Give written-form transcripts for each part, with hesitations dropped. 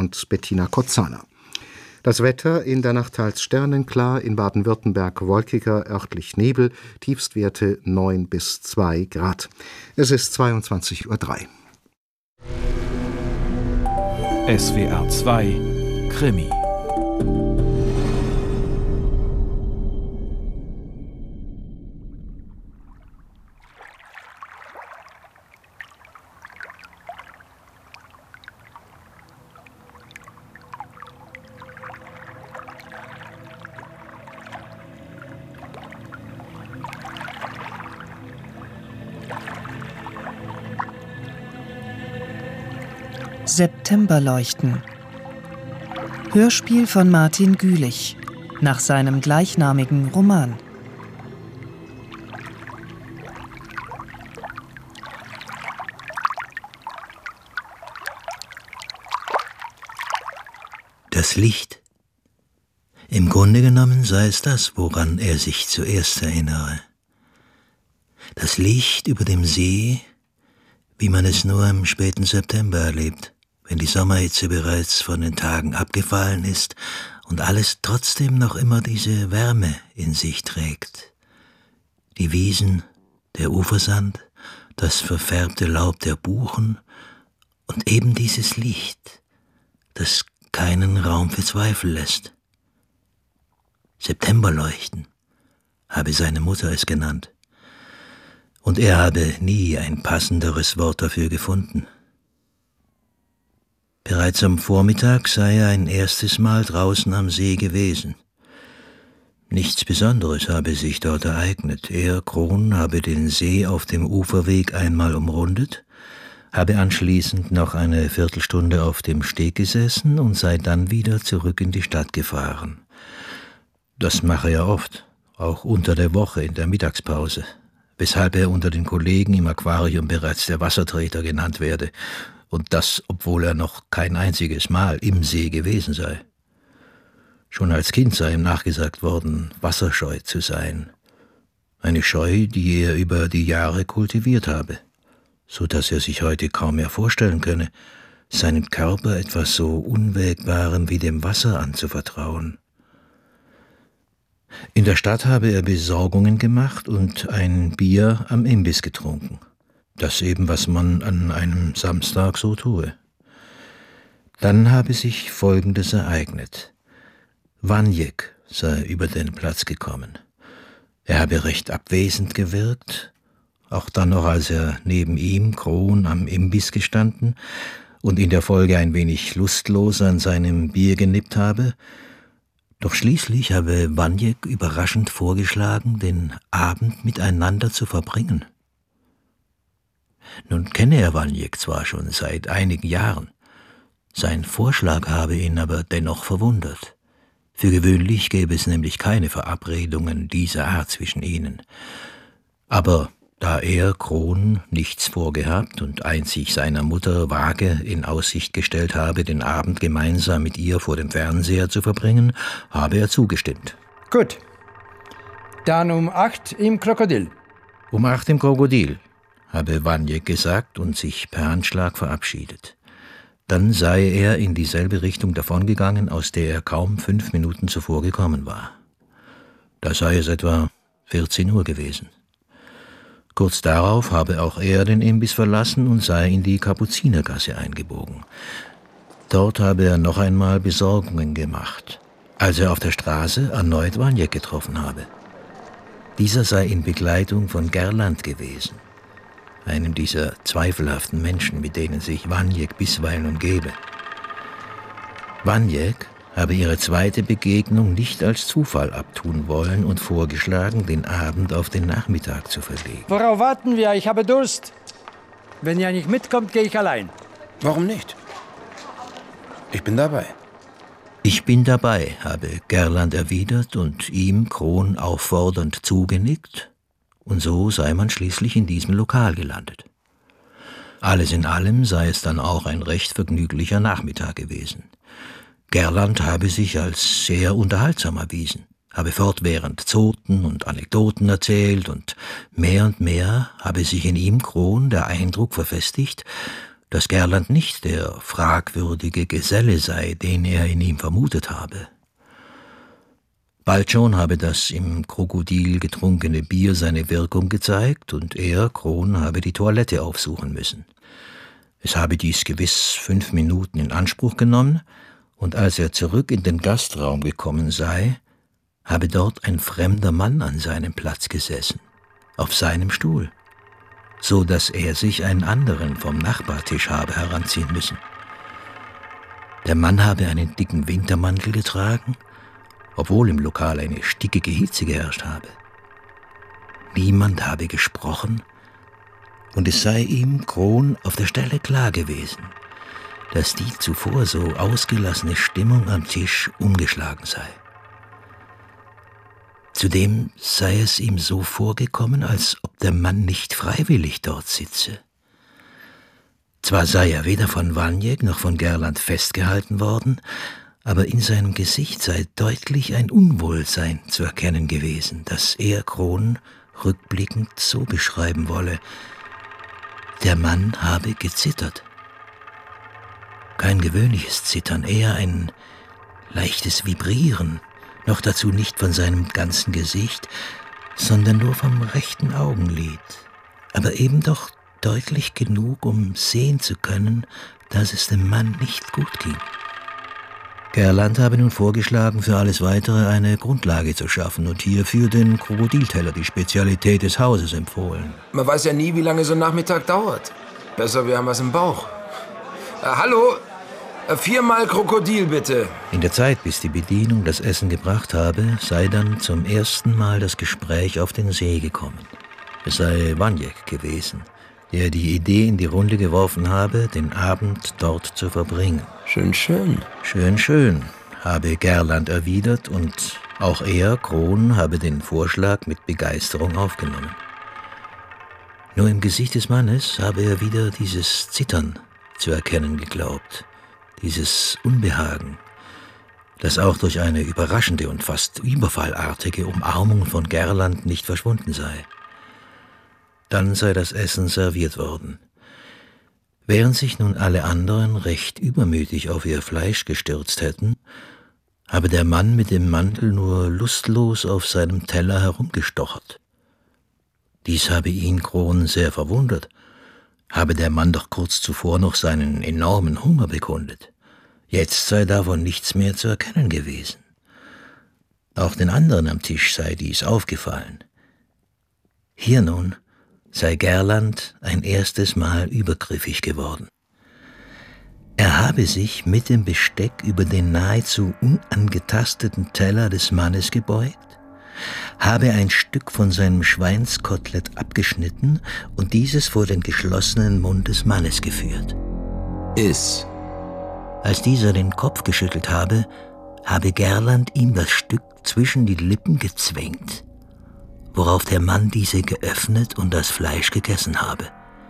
und Bettina Kozana. Das Wetter in der Nacht teils sternenklar, in Baden-Württemberg wolkiger, örtlich Nebel, Tiefstwerte 9 bis 2 Grad. Es ist 22:03 Uhr. SWR 2 Krimi. Septemberleuchten. Hörspiel von Martin Gülich nach seinem gleichnamigen Roman. Das Licht. Im Grunde genommen sei es das, woran er sich zuerst erinnere. Das Licht über dem See, wie man es nur im späten September erlebt, wenn die Sommerhitze bereits von den Tagen abgefallen ist und alles trotzdem noch immer diese Wärme in sich trägt. Die Wiesen, der Ufersand, das verfärbte Laub der Buchen und eben dieses Licht, das keinen Raum für Zweifel lässt. Septemberleuchten, habe seine Mutter es genannt. Und er habe nie ein passenderes Wort dafür gefunden. Bereits am Vormittag sei er ein erstes Mal draußen am See gewesen. Nichts Besonderes habe sich dort ereignet. Er, Krohn, habe den See auf dem Uferweg einmal umrundet, habe anschließend noch eine Viertelstunde auf dem Steg gesessen und sei dann wieder zurück in die Stadt gefahren. Das mache er oft, auch unter der Woche in der Mittagspause, weshalb er unter den Kollegen im Aquarium bereits der Wassertreter genannt werde, und das, obwohl er noch kein einziges Mal im See gewesen sei. Schon als Kind sei ihm nachgesagt worden, wasserscheu zu sein. Eine Scheu, die er über die Jahre kultiviert habe, so dass er sich heute kaum mehr vorstellen könne, seinen Körper etwas so Unwägbarem wie dem Wasser anzuvertrauen. In der Stadt habe er Besorgungen gemacht und ein Bier am Imbiss getrunken. Das eben, was man an einem Samstag so tue. Dann habe sich Folgendes ereignet. Wanjek sei über den Platz gekommen. Er habe recht abwesend gewirkt, auch dann noch, als er neben ihm, Krohn, am Imbiss gestanden und in der Folge ein wenig lustlos an seinem Bier genippt habe. Doch schließlich habe Wanjek überraschend vorgeschlagen, den Abend miteinander zu verbringen. Nun kenne er Wanjek zwar schon seit einigen Jahren, sein Vorschlag habe ihn aber dennoch verwundert. Für gewöhnlich gäbe es nämlich keine Verabredungen dieser Art zwischen ihnen. Aber da er, Krohn, nichts vorgehabt und einzig seiner Mutter vage in Aussicht gestellt habe, den Abend gemeinsam mit ihr vor dem Fernseher zu verbringen, habe er zugestimmt. Gut, dann um 8 im Krokodil. Um 8 im Krokodil, habe Wanjek gesagt und sich per Handschlag verabschiedet. Dann sei er in dieselbe Richtung davongegangen, aus der er kaum 5 Minuten zuvor gekommen war. Da sei es etwa 14 Uhr gewesen. Kurz darauf habe auch er den Imbiss verlassen und sei in die Kapuzinergasse eingebogen. Dort habe er noch einmal Besorgungen gemacht, als er auf der Straße erneut Wanjek getroffen habe. Dieser sei in Begleitung von Gerland gewesen, einem dieser zweifelhaften Menschen, mit denen sich Wanjek bisweilen umgebe. Wanjek habe ihre zweite Begegnung nicht als Zufall abtun wollen und vorgeschlagen, den Abend auf den Nachmittag zu verlegen. Worauf warten wir? Ich habe Durst. Wenn ihr nicht mitkommt, gehe ich allein. Warum nicht? Ich bin dabei. Ich bin dabei, habe Gerland erwidert und ihm, Krohn, auffordernd zugenickt, und so sei man schließlich in diesem Lokal gelandet. Alles in allem sei es dann auch ein recht vergnüglicher Nachmittag gewesen. Gerland habe sich als sehr unterhaltsam erwiesen, habe fortwährend Zoten und Anekdoten erzählt und mehr habe sich in ihm, Krohn, der Eindruck verfestigt, dass Gerland nicht der fragwürdige Geselle sei, den er in ihm vermutet habe. Bald schon habe das im Krokodil getrunkene Bier seine Wirkung gezeigt und er, Kron, habe die Toilette aufsuchen müssen. Es habe dies gewiss 5 Minuten in Anspruch genommen, und als er zurück in den Gastraum gekommen sei, habe dort ein fremder Mann an seinem Platz gesessen, auf seinem Stuhl, so dass er sich einen anderen vom Nachbartisch habe heranziehen müssen. Der Mann habe einen dicken Wintermantel getragen, obwohl im Lokal eine stickige Hitze geherrscht habe. Niemand habe gesprochen, und es sei ihm, Kron, auf der Stelle klar gewesen, dass die zuvor so ausgelassene Stimmung am Tisch umgeschlagen sei. Zudem sei es ihm so vorgekommen, als ob der Mann nicht freiwillig dort sitze. Zwar sei er weder von Vaniek noch von Gerland festgehalten worden, aber in seinem Gesicht sei deutlich ein Unwohlsein zu erkennen gewesen, das er, Kron, rückblickend so beschreiben wolle: Der Mann habe gezittert. Kein gewöhnliches Zittern, eher ein leichtes Vibrieren, noch dazu nicht von seinem ganzen Gesicht, sondern nur vom rechten Augenlid, aber eben doch deutlich genug, um sehen zu können, dass es dem Mann nicht gut ging. Gerland habe nun vorgeschlagen, für alles Weitere eine Grundlage zu schaffen und hierfür den Krokodilteller, die Spezialität des Hauses, empfohlen. Man weiß ja nie, wie lange so ein Nachmittag dauert. Besser, wir haben was im Bauch. Hallo? 4-mal Krokodil, bitte. In der Zeit, bis die Bedienung das Essen gebracht habe, sei dann zum ersten Mal das Gespräch auf den See gekommen. Es sei Vaniek gewesen, der die Idee in die Runde geworfen habe, den Abend dort zu verbringen. Schön, schön. Schön, schön, habe Gerland erwidert, und auch er, Kron, habe den Vorschlag mit Begeisterung aufgenommen. Nur im Gesicht des Mannes habe er wieder dieses Zittern zu erkennen geglaubt, dieses Unbehagen, das auch durch eine überraschende und fast überfallartige Umarmung von Gerland nicht verschwunden sei. Dann sei das Essen serviert worden. Während sich nun alle anderen recht übermütig auf ihr Fleisch gestürzt hätten, habe der Mann mit dem Mantel nur lustlos auf seinem Teller herumgestochert. Dies habe ihn, Kron, sehr verwundert. Habe der Mann doch kurz zuvor noch seinen enormen Hunger bekundet. Jetzt sei davon nichts mehr zu erkennen gewesen. Auch den anderen am Tisch sei dies aufgefallen. Hier nun sei Gerland ein erstes Mal übergriffig geworden. Er habe sich mit dem Besteck über den nahezu unangetasteten Teller des Mannes gebeugt, habe ein Stück von seinem Schweinskotelett abgeschnitten und dieses vor den geschlossenen Mund des Mannes geführt. Iss. Als dieser den Kopf geschüttelt habe, habe Gerland ihm das Stück zwischen die Lippen gezwängt, worauf der Mann diese geöffnet und das Fleisch gegessen habe.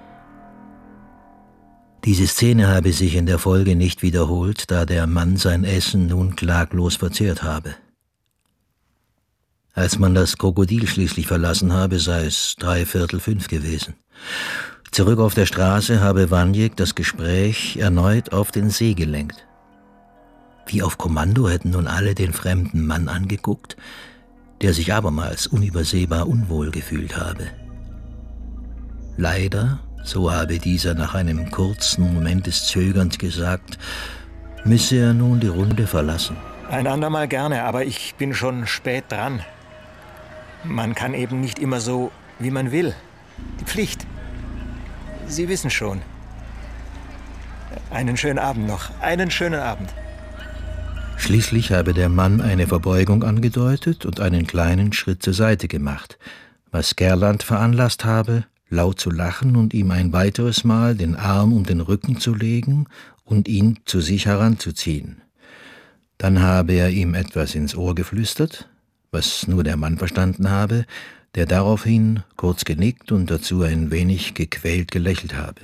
Diese Szene habe sich in der Folge nicht wiederholt, da der Mann sein Essen nun klaglos verzehrt habe. Als man das Krokodil schließlich verlassen habe, sei es 4:45 gewesen. Zurück auf der Straße habe Vaniek das Gespräch erneut auf den See gelenkt. Wie auf Kommando hätten nun alle den fremden Mann angeguckt, der sich abermals unübersehbar unwohl gefühlt habe. Leider, so habe dieser nach einem kurzen Moment des Zögerns gesagt, müsse er nun die Runde verlassen. Ein andermal gerne, aber ich bin schon spät dran. Man kann eben nicht immer so, wie man will. Die Pflicht. Sie wissen schon. Einen schönen Abend noch. Einen schönen Abend. Schließlich habe der Mann eine Verbeugung angedeutet und einen kleinen Schritt zur Seite gemacht, was Gerland veranlasst habe, laut zu lachen und ihm ein weiteres Mal den Arm um den Rücken zu legen und ihn zu sich heranzuziehen. Dann habe er ihm etwas ins Ohr geflüstert, was nur der Mann verstanden habe, der daraufhin kurz genickt und dazu ein wenig gequält gelächelt habe.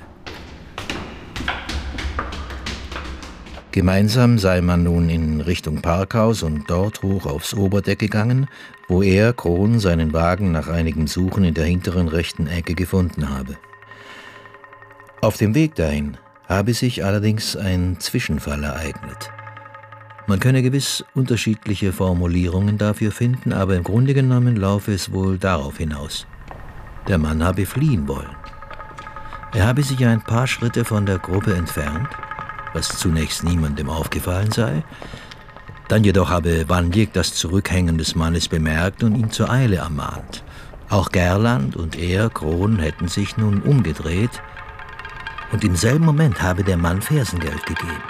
Gemeinsam sei man nun in Richtung Parkhaus und dort hoch aufs Oberdeck gegangen, wo er, Kron, seinen Wagen nach einigem Suchen in der hinteren rechten Ecke gefunden habe. Auf dem Weg dahin habe sich allerdings ein Zwischenfall ereignet. Man könne gewiss unterschiedliche Formulierungen dafür finden, aber im Grunde genommen laufe es wohl darauf hinaus. Der Mann habe fliehen wollen. Er habe sich ein paar Schritte von der Gruppe entfernt, was zunächst niemandem aufgefallen sei. Dann jedoch habe Vanjek das Zurückhängen des Mannes bemerkt und ihn zur Eile ermahnt. Auch Gerland und er, Kron, hätten sich nun umgedreht, und im selben Moment habe der Mann Fersengeld gegeben.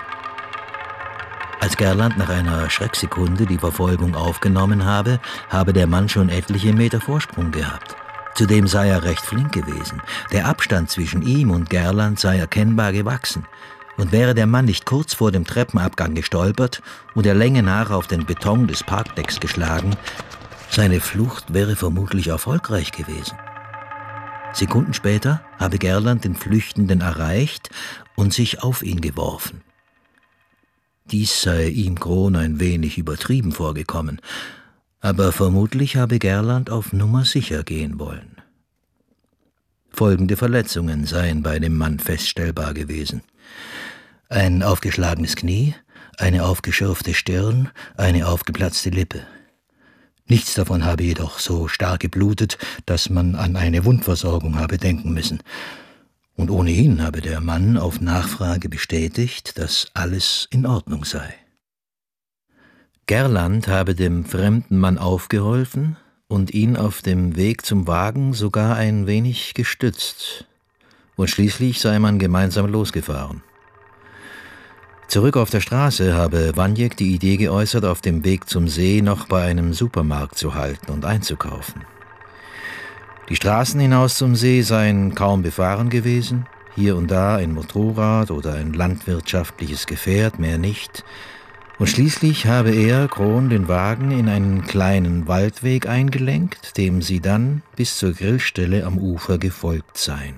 Als Gerland nach einer Schrecksekunde die Verfolgung aufgenommen habe, habe der Mann schon etliche Meter Vorsprung gehabt. Zudem sei er recht flink gewesen. Der Abstand zwischen ihm und Gerland sei erkennbar gewachsen. Und wäre der Mann nicht kurz vor dem Treppenabgang gestolpert und der Länge nach auf den Beton des Parkdecks geschlagen, seine Flucht wäre vermutlich erfolgreich gewesen. Sekunden später habe Gerland den Flüchtenden erreicht und sich auf ihn geworfen. Dies sei ihm Kron ein wenig übertrieben vorgekommen, aber vermutlich habe Gerland auf Nummer sicher gehen wollen. Folgende Verletzungen seien bei dem Mann feststellbar gewesen: ein aufgeschlagenes Knie, eine aufgeschürfte Stirn, eine aufgeplatzte Lippe. Nichts davon habe jedoch so stark geblutet, dass man an eine Wundversorgung habe denken müssen. Und ohnehin habe der Mann auf Nachfrage bestätigt, dass alles in Ordnung sei. Gerland habe dem fremden Mann aufgeholfen und ihn auf dem Weg zum Wagen sogar ein wenig gestützt. Und schließlich sei man gemeinsam losgefahren. Zurück auf der Straße habe Vanjek die Idee geäußert, auf dem Weg zum See noch bei einem Supermarkt zu halten und einzukaufen. Die Straßen hinaus zum See seien kaum befahren gewesen, hier und da ein Motorrad oder ein landwirtschaftliches Gefährt, mehr nicht. Und schließlich habe er, Kron, den Wagen in einen kleinen Waldweg eingelenkt, dem sie dann bis zur Grillstelle am Ufer gefolgt seien.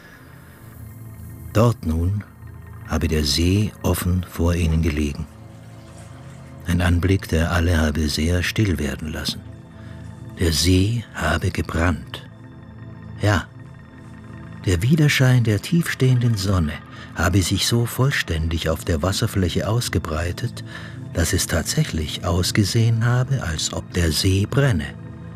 Dort nun habe der See offen vor ihnen gelegen. Ein Anblick, der alle habe sehr still werden lassen. Der See habe gebrannt. Ja, der Widerschein der tiefstehenden Sonne habe sich so vollständig auf der Wasserfläche ausgebreitet, dass es tatsächlich ausgesehen habe, als ob der See brenne.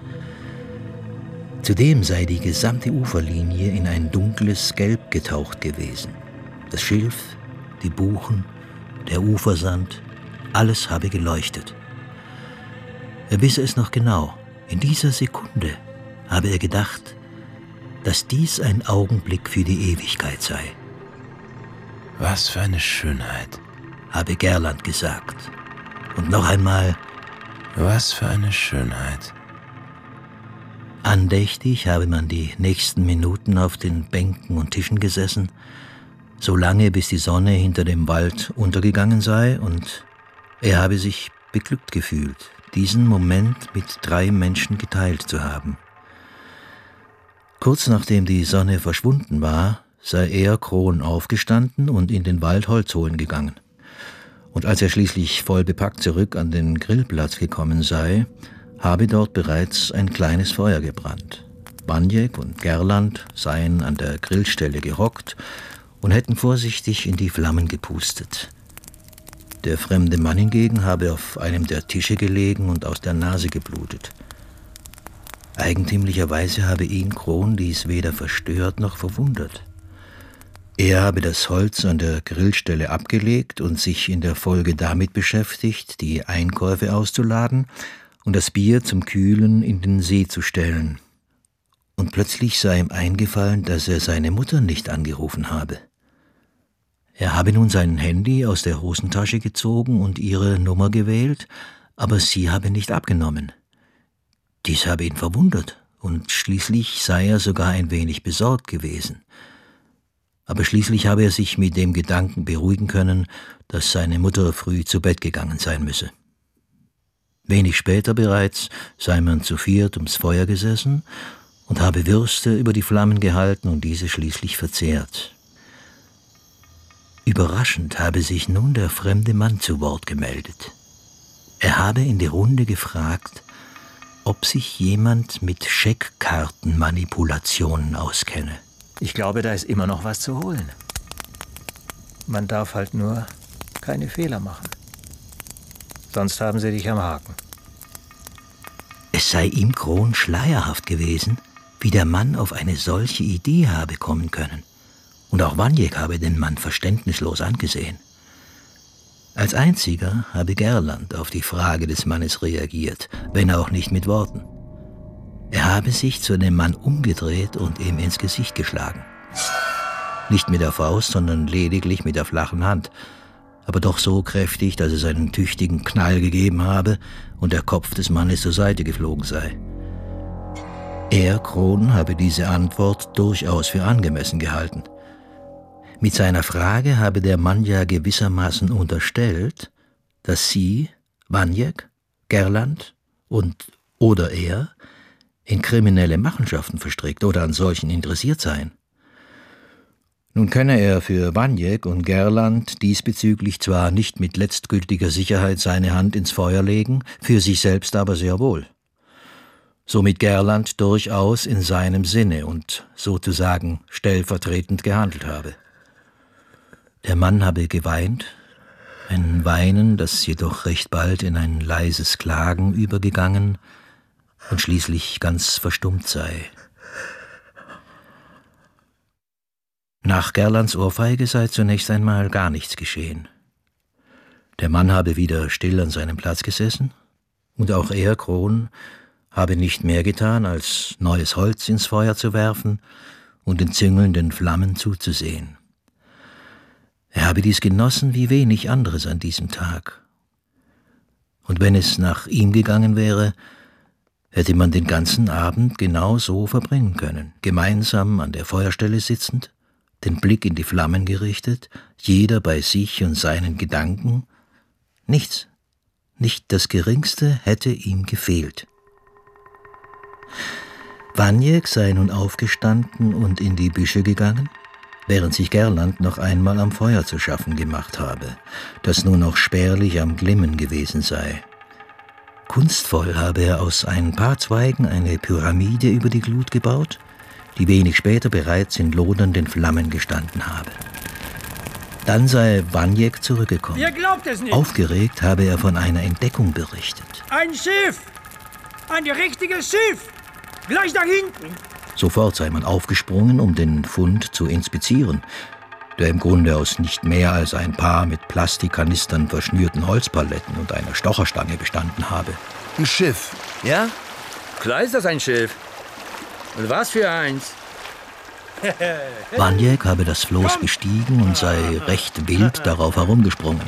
Zudem sei die gesamte Uferlinie in ein dunkles Gelb getaucht gewesen. Das Schilf, die Buchen, der Ufersand, alles habe geleuchtet. Er wisse es noch genau. In dieser Sekunde habe er gedacht, dass dies ein Augenblick für die Ewigkeit sei. Was für eine Schönheit, habe Gerland gesagt. Und noch einmal, was für eine Schönheit. Andächtig habe man die nächsten Minuten auf den Bänken und Tischen gesessen, so lange bis die Sonne hinter dem Wald untergegangen sei, und er habe sich beglückt gefühlt, diesen Moment mit 3 Menschen geteilt zu haben. Kurz nachdem die Sonne verschwunden war, sei er, Kron, aufgestanden und in den Wald Holz holen gegangen. Und als er schließlich voll bepackt zurück an den Grillplatz gekommen sei, habe dort bereits ein kleines Feuer gebrannt. Vanjek und Gerland seien an der Grillstelle gehockt und hätten vorsichtig in die Flammen gepustet. Der fremde Mann hingegen habe auf einem der Tische gelegen und aus der Nase geblutet. Eigentümlicherweise habe ihn Kron dies weder verstört noch verwundert. Er habe das Holz an der Grillstelle abgelegt und sich in der Folge damit beschäftigt, die Einkäufe auszuladen und das Bier zum Kühlen in den See zu stellen. Und plötzlich sei ihm eingefallen, dass er seine Mutter nicht angerufen habe. Er habe nun sein Handy aus der Hosentasche gezogen und ihre Nummer gewählt, aber sie habe nicht abgenommen. Dies habe ihn verwundert, und schließlich sei er sogar ein wenig besorgt gewesen. Aber schließlich habe er sich mit dem Gedanken beruhigen können, dass seine Mutter früh zu Bett gegangen sein müsse. Wenig später bereits sei man zu 4 ums Feuer gesessen und habe Würste über die Flammen gehalten und diese schließlich verzehrt. Überraschend habe sich nun der fremde Mann zu Wort gemeldet. Er habe in die Runde gefragt, ob sich jemand mit Scheckkartenmanipulationen auskenne. Ich glaube, da ist immer noch was zu holen. Man darf halt nur keine Fehler machen. Sonst haben sie dich am Haken. Es sei ihm Krohn schleierhaft gewesen, wie der Mann auf eine solche Idee habe kommen können. Und auch Vaniek habe den Mann verständnislos angesehen. Als einziger habe Gerland auf die Frage des Mannes reagiert, wenn auch nicht mit Worten. Er habe sich zu dem Mann umgedreht und ihm ins Gesicht geschlagen. Nicht mit der Faust, sondern lediglich mit der flachen Hand, aber doch so kräftig, dass es einen tüchtigen Knall gegeben habe und der Kopf des Mannes zur Seite geflogen sei. Er, Krohn, habe diese Antwort durchaus für angemessen gehalten. Mit seiner Frage habe der Mann ja gewissermaßen unterstellt, dass sie, Vaniek, Gerland oder er in kriminelle Machenschaften verstrickt oder an solchen interessiert seien. Nun könne er für Vaniek und Gerland diesbezüglich zwar nicht mit letztgültiger Sicherheit seine Hand ins Feuer legen, für sich selbst aber sehr wohl. Somit Gerland durchaus in seinem Sinne und sozusagen stellvertretend gehandelt habe. Der Mann habe geweint, ein Weinen, das jedoch recht bald in ein leises Klagen übergegangen und schließlich ganz verstummt sei. Nach Gerlands Ohrfeige sei zunächst einmal gar nichts geschehen. Der Mann habe wieder still an seinem Platz gesessen, und auch er, Krohn, habe nicht mehr getan, als neues Holz ins Feuer zu werfen und den züngelnden Flammen zuzusehen. Er habe dies genossen wie wenig anderes an diesem Tag. Und wenn es nach ihm gegangen wäre, hätte man den ganzen Abend genau so verbringen können, gemeinsam an der Feuerstelle sitzend, den Blick in die Flammen gerichtet, jeder bei sich und seinen Gedanken. Nichts, nicht das Geringste hätte ihm gefehlt. Vaniek sei nun aufgestanden und in die Büsche gegangen, während sich Gerland noch einmal am Feuer zu schaffen gemacht habe, das nun auch spärlich am Glimmen gewesen sei. Kunstvoll habe er aus ein paar Zweigen eine Pyramide über die Glut gebaut, die wenig später bereits in lodernden Flammen gestanden habe. Dann sei Vaniek zurückgekommen. Ihr glaubt es nicht. Aufgeregt habe er von einer Entdeckung berichtet. Ein Schiff! Ein richtiges Schiff! Gleich da hinten! Sofort sei man aufgesprungen, um den Fund zu inspizieren, der im Grunde aus nicht mehr als ein paar mit Plastikkanistern verschnürten Holzpaletten und einer Stocherstange bestanden habe. Ein Schiff, ja? Klar ist das ein Schiff. Und was für eins? Vaniek habe das Floß bestiegen und sei recht wild darauf herumgesprungen.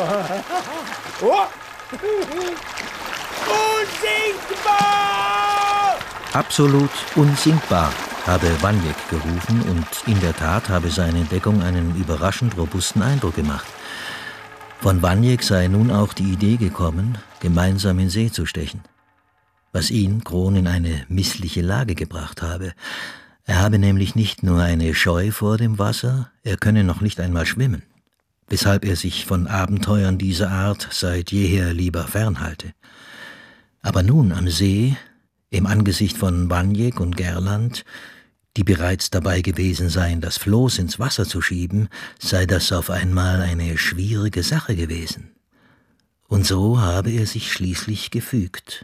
Unsinkbar! Absolut unsinkbar, habe Vaniek gerufen, und in der Tat habe seine Entdeckung einen überraschend robusten Eindruck gemacht. Von Vaniek sei nun auch die Idee gekommen, gemeinsam in See zu stechen, was ihn, Krohn, in eine missliche Lage gebracht habe. Er habe nämlich nicht nur eine Scheu vor dem Wasser, er könne noch nicht einmal schwimmen, weshalb er sich von Abenteuern dieser Art seit jeher lieber fernhalte. Aber nun am See, im Angesicht von Vaniek und Gerland, die bereits dabei gewesen seien, das Floß ins Wasser zu schieben, sei das auf einmal eine schwierige Sache gewesen. Und so habe er sich schließlich gefügt.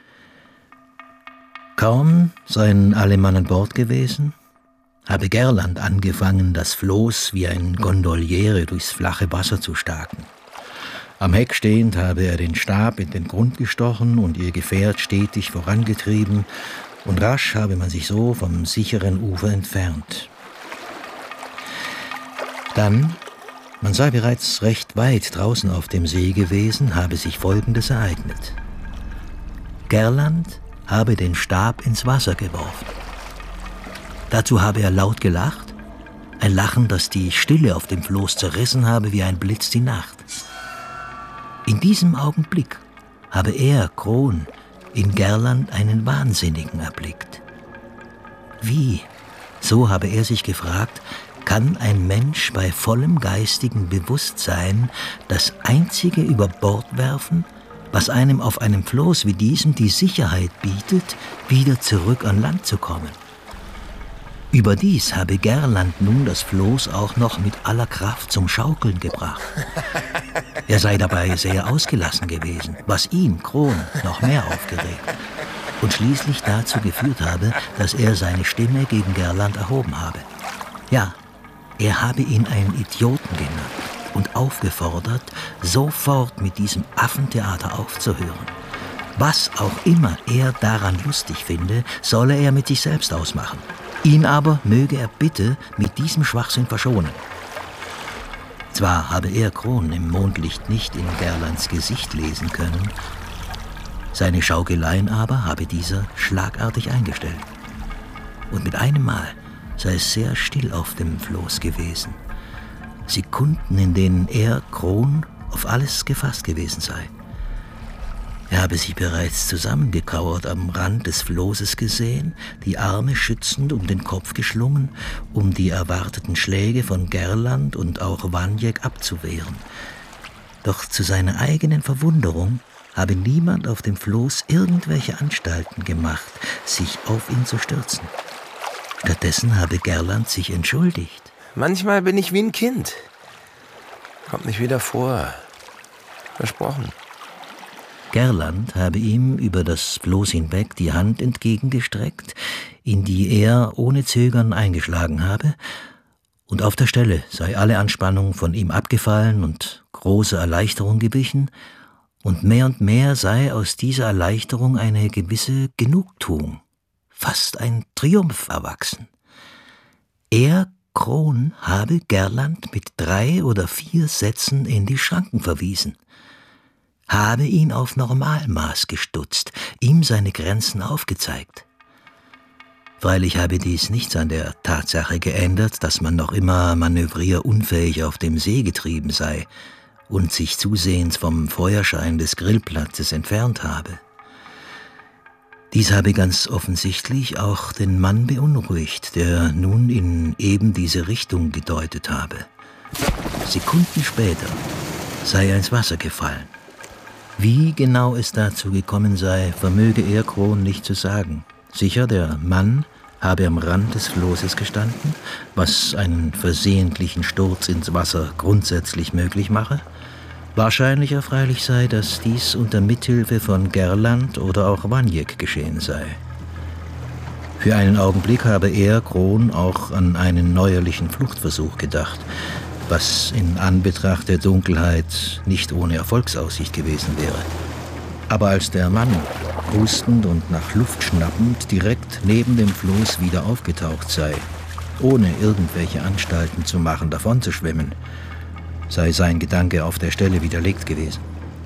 Kaum seien alle Mann an Bord gewesen, habe Gerland angefangen, das Floß wie ein Gondoliere durchs flache Wasser zu staken. Am Heck stehend habe er den Stab in den Grund gestochen und ihr Gefährt stetig vorangetrieben, und rasch habe man sich so vom sicheren Ufer entfernt. Dann, man sei bereits recht weit draußen auf dem See gewesen, habe sich Folgendes ereignet. Gerland habe den Stab ins Wasser geworfen. Dazu habe er laut gelacht, ein Lachen, das die Stille auf dem Floß zerrissen habe wie ein Blitz die Nacht. In diesem Augenblick habe er, Krohn, in Gerland einen Wahnsinnigen erblickt. Wie, so habe er sich gefragt, kann ein Mensch bei vollem geistigen Bewusstsein das Einzige über Bord werfen, was einem auf einem Floß wie diesem die Sicherheit bietet, wieder zurück an Land zu kommen? Überdies habe Gerland nun das Floß auch noch mit aller Kraft zum Schaukeln gebracht. Er sei dabei sehr ausgelassen gewesen, was ihn, Kron, noch mehr aufgeregt und schließlich dazu geführt habe, dass er seine Stimme gegen Gerland erhoben habe. Ja, er habe ihn einen Idioten genannt und aufgefordert, sofort mit diesem Affentheater aufzuhören. Was auch immer er daran lustig finde, solle er mit sich selbst ausmachen. Ihn aber möge er bitte mit diesem Schwachsinn verschonen. Zwar habe er Kron im Mondlicht nicht in Gerlands Gesicht lesen können, seine Schaukeleien aber habe dieser schlagartig eingestellt. Und mit einem Mal sei es sehr still auf dem Floß gewesen. Sekunden, in denen er, Kron, auf alles gefasst gewesen sei. Er habe sich bereits zusammengekauert am Rand des Floßes gesehen, die Arme schützend um den Kopf geschlungen, um die erwarteten Schläge von Gerland und auch Vanjek abzuwehren. Doch zu seiner eigenen Verwunderung habe niemand auf dem Floß irgendwelche Anstalten gemacht, sich auf ihn zu stürzen. Stattdessen habe Gerland sich entschuldigt. Manchmal bin ich wie ein Kind. Kommt nicht wieder vor. Versprochen. Gerland habe ihm über das Floß hinweg die Hand entgegengestreckt, in die er ohne Zögern eingeschlagen habe, und auf der Stelle sei alle Anspannung von ihm abgefallen und große Erleichterung gewichen, und mehr sei aus dieser Erleichterung eine gewisse Genugtuung, fast ein Triumph erwachsen. Er, Kron, habe Gerland mit 3 oder 4 Sätzen in die Schranken verwiesen, habe ihn auf Normalmaß gestutzt, ihm seine Grenzen aufgezeigt. Freilich habe dies nichts an der Tatsache geändert, dass man noch immer manövrierunfähig auf dem See getrieben sei und sich zusehends vom Feuerschein des Grillplatzes entfernt habe. Dies habe ganz offensichtlich auch den Mann beunruhigt, der nun in eben diese Richtung gedeutet habe. Sekunden später sei er ins Wasser gefallen. Wie genau es dazu gekommen sei, vermöge er Kron nicht zu sagen. Sicher, der Mann habe am Rand des Floßes gestanden, was einen versehentlichen Sturz ins Wasser grundsätzlich möglich mache. Wahrscheinlicher freilich sei, dass dies unter Mithilfe von Gerland oder auch Vanjek geschehen sei. Für einen Augenblick habe er, Kron, auch an einen neuerlichen Fluchtversuch gedacht, was in Anbetracht der Dunkelheit nicht ohne Erfolgsaussicht gewesen wäre. Aber als der Mann, hustend und nach Luft schnappend, direkt neben dem Floß wieder aufgetaucht sei, ohne irgendwelche Anstalten zu machen, davon zu schwimmen, sei sein Gedanke auf der Stelle widerlegt gewesen.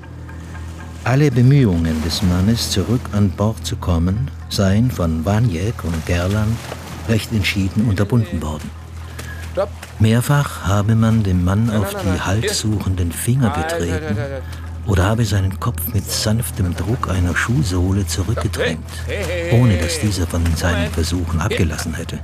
Alle Bemühungen des Mannes, zurück an Bord zu kommen, seien von Vanjek und Gerland recht entschieden unterbunden worden. Stopp. Mehrfach habe man dem Mann auf die halssuchenden Finger getreten oder habe seinen Kopf mit sanftem Druck einer Schuhsohle zurückgedrängt, ohne dass dieser von seinen Versuchen abgelassen hätte.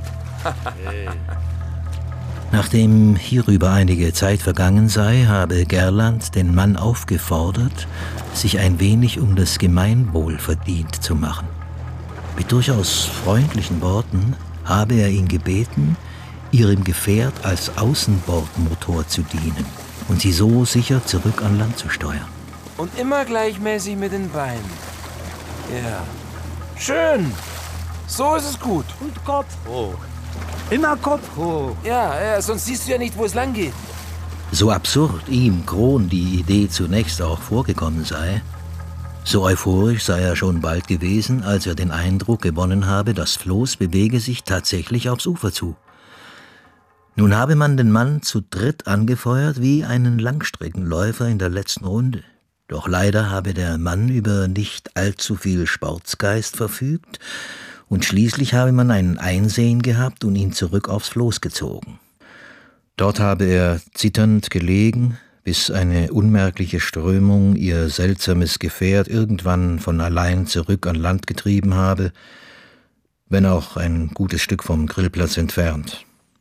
Nachdem hierüber einige Zeit vergangen sei, habe Gerland den Mann aufgefordert, sich ein wenig um das Gemeinwohl verdient zu machen. Mit durchaus freundlichen Worten habe er ihn gebeten, ihrem Gefährt als Außenbordmotor zu dienen und sie so sicher zurück an Land zu steuern. Und immer gleichmäßig mit den Beinen. Ja. Schön. So ist es gut. Und Kopf hoch. Immer Kopf hoch. Ja, sonst siehst du ja nicht, wo es lang geht. So absurd ihm, Kron, die Idee zunächst auch vorgekommen sei, so euphorisch sei er schon bald gewesen, als er den Eindruck gewonnen habe, das Floß bewege sich tatsächlich aufs Ufer zu. Nun habe man den Mann zu dritt angefeuert wie einen Langstreckenläufer in der letzten Runde. Doch leider habe der Mann über nicht allzu viel Sportsgeist verfügt und schließlich habe man ein Einsehen gehabt und ihn zurück aufs Floß gezogen. Dort habe er zitternd gelegen, bis eine unmerkliche Strömung ihr seltsames Gefährt irgendwann von allein zurück an Land getrieben habe, wenn auch ein gutes Stück vom Grillplatz entfernt.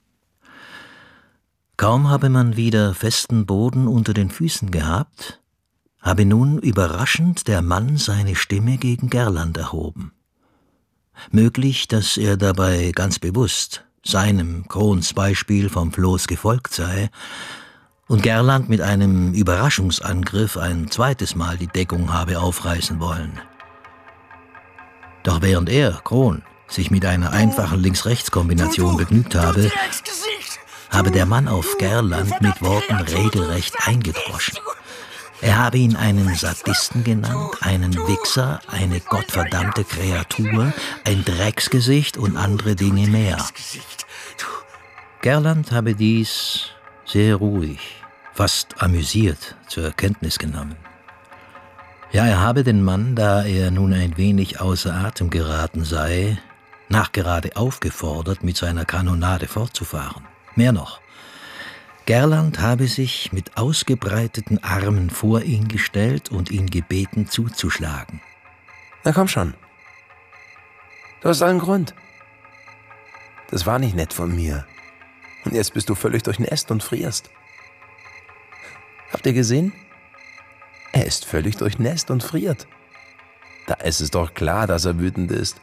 Kaum habe man wieder festen Boden unter den Füßen gehabt, habe nun überraschend der Mann seine Stimme gegen Gerland erhoben. Möglich, dass er dabei ganz bewusst, seinem Krons Beispiel vom Floß gefolgt sei und Gerland mit einem Überraschungsangriff ein zweites Mal die Deckung habe aufreißen wollen. Doch während er, Kron, sich mit einer einfachen Links-Rechts-Kombination begnügt habe, habe der Mann auf Gerland mit Worten regelrecht eingedroschen. Er habe ihn einen Sadisten genannt, einen Wichser, eine gottverdammte Kreatur, ein Drecksgesicht und andere Dinge mehr. Gerland habe dies sehr ruhig, fast amüsiert zur Kenntnis genommen. Ja, er habe den Mann, da er nun ein wenig außer Atem geraten sei, nachgerade aufgefordert, mit seiner Kanonade fortzufahren. Mehr noch, Gerland habe sich mit ausgebreiteten Armen vor ihn gestellt und ihn gebeten, zuzuschlagen. Na komm schon. Du hast allen Grund. Das war nicht nett von mir. Und jetzt bist du völlig durchnässt und frierst. Habt ihr gesehen? Er ist völlig durchnässt und friert. Da ist es doch klar, dass er wütend ist.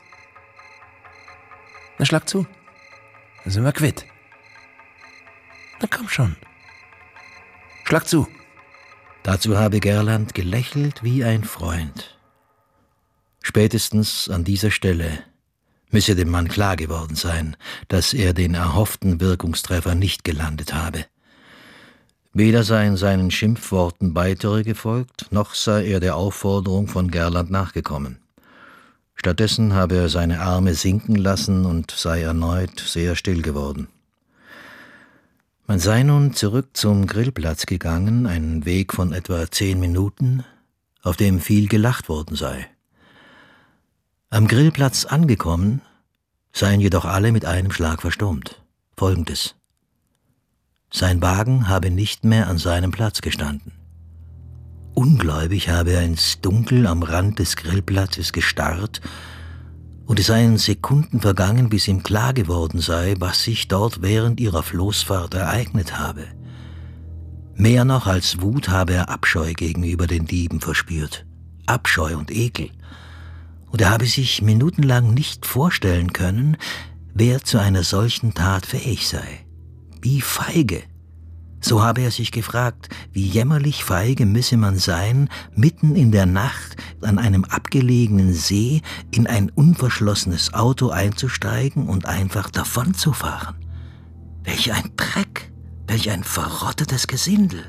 Na, schlag zu. Dann sind wir quitt. Na komm schon. Schlag zu. Dazu habe Gerland gelächelt wie ein Freund. Spätestens an dieser Stelle müsse dem Mann klar geworden sein, dass er den erhofften Wirkungstreffer nicht gelandet habe. Weder seien seinen Schimpfworten weitere gefolgt, noch sei er der Aufforderung von Gerland nachgekommen. Stattdessen habe er seine Arme sinken lassen und sei erneut sehr still geworden. Man sei nun zurück zum Grillplatz gegangen, einen Weg von etwa 10 Minuten, auf dem viel gelacht worden sei. Am Grillplatz angekommen, seien jedoch alle mit einem Schlag verstummt. Folgendes: Sein Wagen habe nicht mehr an seinem Platz gestanden. Ungläubig habe er ins Dunkel am Rand des Grillplatzes gestarrt, und es seien Sekunden vergangen, bis ihm klar geworden sei, was sich dort während ihrer Floßfahrt ereignet habe. Mehr noch als Wut habe er Abscheu gegenüber den Dieben verspürt. Abscheu und Ekel. Und er habe sich minutenlang nicht vorstellen können, wer zu einer solchen Tat fähig sei. Wie feige. So habe er sich gefragt, wie jämmerlich feige müsse man sein, mitten in der Nacht an einem abgelegenen See in ein unverschlossenes Auto einzusteigen und einfach davonzufahren. Welch ein Dreck, welch ein verrottetes Gesindel.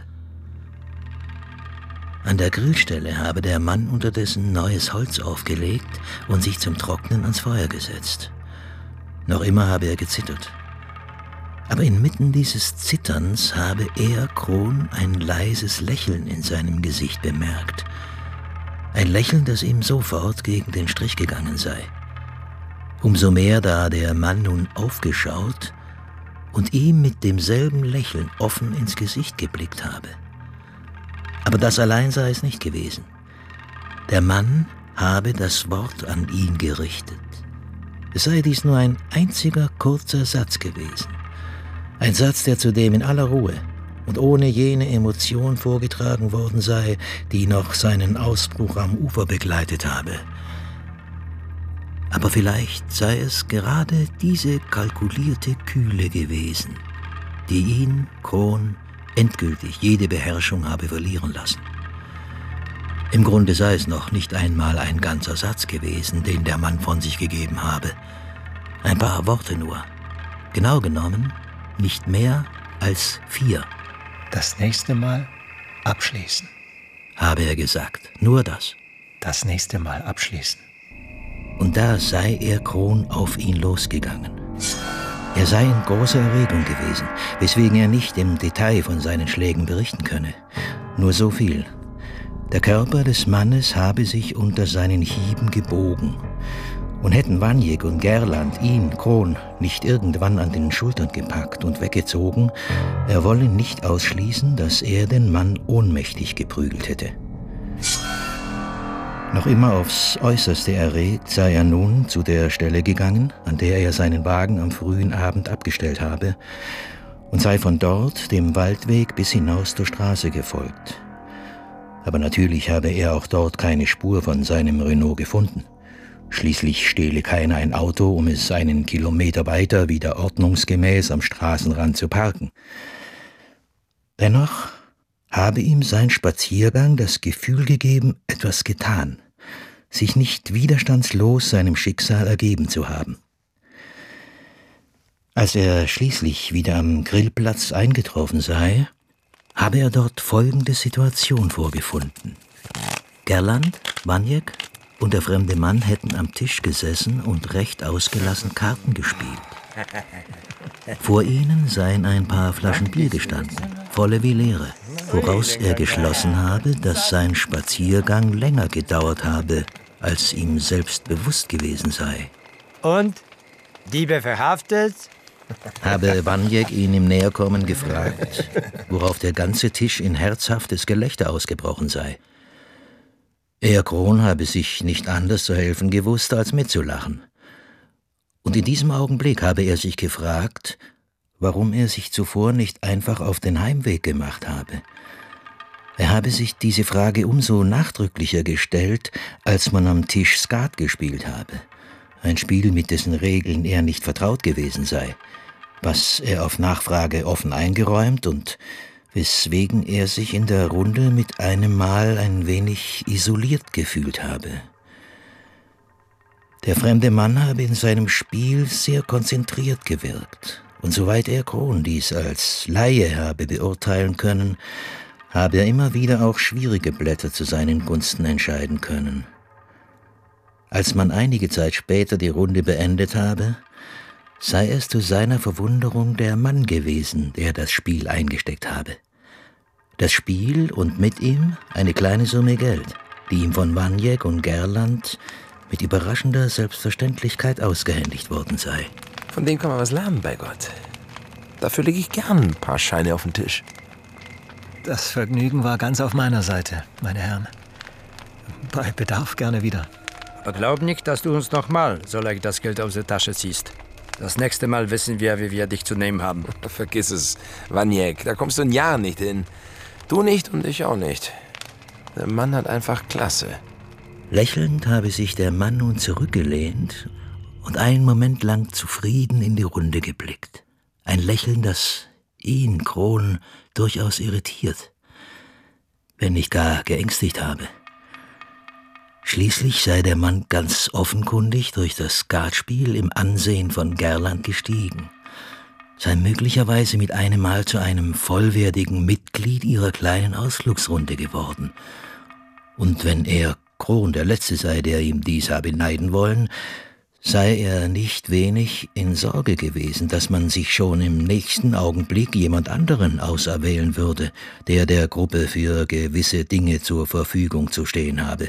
An der Grillstelle habe der Mann unterdessen neues Holz aufgelegt und sich zum Trocknen ans Feuer gesetzt. Noch immer habe er gezittert. Aber inmitten dieses Zitterns habe er, Kron, ein leises Lächeln in seinem Gesicht bemerkt. Ein Lächeln, das ihm sofort gegen den Strich gegangen sei. Umso mehr, da der Mann nun aufgeschaut und ihm mit demselben Lächeln offen ins Gesicht geblickt habe. Aber das allein sei es nicht gewesen. Der Mann habe das Wort an ihn gerichtet. Es sei dies nur ein einziger kurzer Satz gewesen. Ein Satz, der zudem in aller Ruhe und ohne jene Emotion vorgetragen worden sei, die noch seinen Ausbruch am Ufer begleitet habe. Aber vielleicht sei es gerade diese kalkulierte Kühle gewesen, die ihn, Kron, endgültig jede Beherrschung habe verlieren lassen. Im Grunde sei es noch nicht einmal ein ganzer Satz gewesen, den der Mann von sich gegeben habe. Ein paar Worte nur. Genau genommen nicht mehr als 4. Das nächste Mal abschließen, habe er gesagt. Nur das. das nächste Mal abschließen. Und da sei er Kron auf ihn losgegangen. Er sei in großer Erregung gewesen, weswegen er nicht im Detail von seinen Schlägen berichten könne. Nur so viel: Der Körper des Mannes habe sich unter seinen Hieben gebogen. Und hätten Wanjek und Gerland ihn, Kron, nicht irgendwann an den Schultern gepackt und weggezogen, er wolle nicht ausschließen, dass er den Mann ohnmächtig geprügelt hätte. Noch immer aufs Äußerste erregt sei er nun zu der Stelle gegangen, an der er seinen Wagen am frühen Abend abgestellt habe, und sei von dort dem Waldweg bis hinaus zur Straße gefolgt. Aber natürlich habe er auch dort keine Spur von seinem Renault gefunden. Schließlich stehle keiner ein Auto, um es einen Kilometer weiter wieder ordnungsgemäß am Straßenrand zu parken. Dennoch habe ihm sein Spaziergang das Gefühl gegeben, etwas getan, sich nicht widerstandslos seinem Schicksal ergeben zu haben. Als er schließlich wieder am Grillplatz eingetroffen sei, habe er dort folgende Situation vorgefunden. Gerland, Vaniek und der fremde Mann hätten am Tisch gesessen und recht ausgelassen Karten gespielt. Vor ihnen seien ein paar Flaschen Bier gestanden, volle wie leere, woraus er geschlossen habe, dass sein Spaziergang länger gedauert habe, als ihm selbst bewusst gewesen sei. Und? Diebe verhaftet? Habe Vaniek ihn im Näherkommen gefragt, worauf der ganze Tisch in herzhaftes Gelächter ausgebrochen sei. Er, Kron, habe sich nicht anders zu helfen gewusst, als mitzulachen. Und in diesem Augenblick habe er sich gefragt, warum er sich zuvor nicht einfach auf den Heimweg gemacht habe. Er habe sich diese Frage umso nachdrücklicher gestellt, als man am Tisch Skat gespielt habe. Ein Spiel, mit dessen Regeln er nicht vertraut gewesen sei, was er auf Nachfrage offen eingeräumt und weswegen er sich in der Runde mit einem Mal ein wenig isoliert gefühlt habe. Der fremde Mann habe in seinem Spiel sehr konzentriert gewirkt, und soweit er Kron dies als Laie habe beurteilen können, habe er immer wieder auch schwierige Blätter zu seinen Gunsten entscheiden können. Als man einige Zeit später die Runde beendet habe, sei es zu seiner Verwunderung der Mann gewesen, der das Spiel eingesteckt habe. Das Spiel und mit ihm eine kleine Summe Geld, die ihm von Vaniek und Gerland mit überraschender Selbstverständlichkeit ausgehändigt worden sei. Von dem kann man was lernen, bei Gott. Dafür lege ich gern ein paar Scheine auf den Tisch. Das Vergnügen war ganz auf meiner Seite, meine Herren. Bei Bedarf gerne wieder. Aber glaub nicht, dass du uns nochmal so leicht das Geld aus der Tasche ziehst. Das nächste Mal wissen wir, wie wir dich zu nehmen haben. Vergiss es, Vaniek. Da kommst du in Jahren nicht hin. Du nicht und ich auch nicht. Der Mann hat einfach Klasse. Lächelnd habe sich der Mann nun zurückgelehnt und einen Moment lang zufrieden in die Runde geblickt. Ein Lächeln, das ihn, Kron, durchaus irritiert, wenn nicht gar geängstigt habe. Schließlich sei der Mann ganz offenkundig durch das Skatspiel im Ansehen von Gerland gestiegen, sei möglicherweise mit einem Mal zu einem vollwertigen Mitglied ihrer kleinen Ausflugsrunde geworden. Und wenn er, Kron, der Letzte sei, der ihm dies habe neiden wollen, sei er nicht wenig in Sorge gewesen, dass man sich schon im nächsten Augenblick jemand anderen auserwählen würde, der Gruppe für gewisse Dinge zur Verfügung zu stehen habe.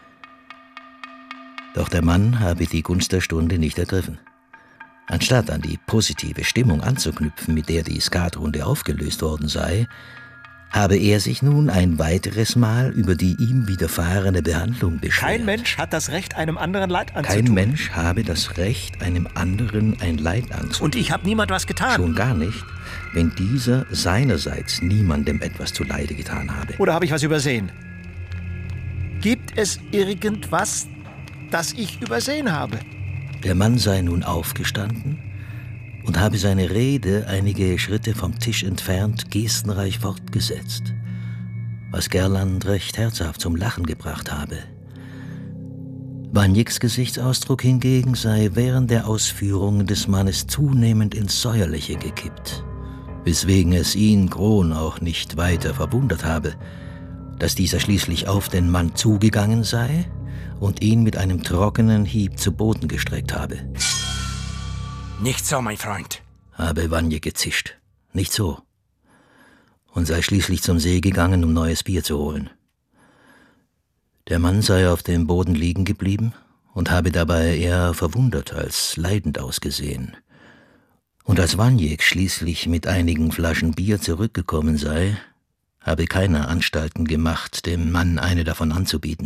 Doch der Mann habe die Gunst der Stunde nicht ergriffen. Anstatt an die positive Stimmung anzuknüpfen, mit der die Skatrunde aufgelöst worden sei, habe er sich nun ein weiteres Mal über die ihm widerfahrene Behandlung beschwert. Kein Mensch hat das Recht, einem anderen Leid anzutun. Kein Mensch habe das Recht, einem anderen ein Leid anzutun. Und ich habe niemand was getan. Schon gar nicht, wenn dieser seinerseits niemandem etwas zuleide getan habe. Oder habe ich was übersehen? Gibt es irgendwas, das ich übersehen habe? Der Mann sei nun aufgestanden und habe seine Rede einige Schritte vom Tisch entfernt gestenreich fortgesetzt, was Gerland recht herzhaft zum Lachen gebracht habe. Vanieks Gesichtsausdruck hingegen sei während der Ausführungen des Mannes zunehmend ins Säuerliche gekippt, weswegen es ihn, Kron, auch nicht weiter verwundert habe, dass dieser schließlich auf den Mann zugegangen sei und ihn mit einem trockenen Hieb zu Boden gestreckt habe. Nicht so, mein Freund, habe Vaniek gezischt. Nicht so. Und sei schließlich zum See gegangen, um neues Bier zu holen. Der Mann sei auf dem Boden liegen geblieben und habe dabei eher verwundert als leidend ausgesehen. Und als Vaniek schließlich mit einigen Flaschen Bier zurückgekommen sei, habe keiner Anstalten gemacht, dem Mann eine davon anzubieten.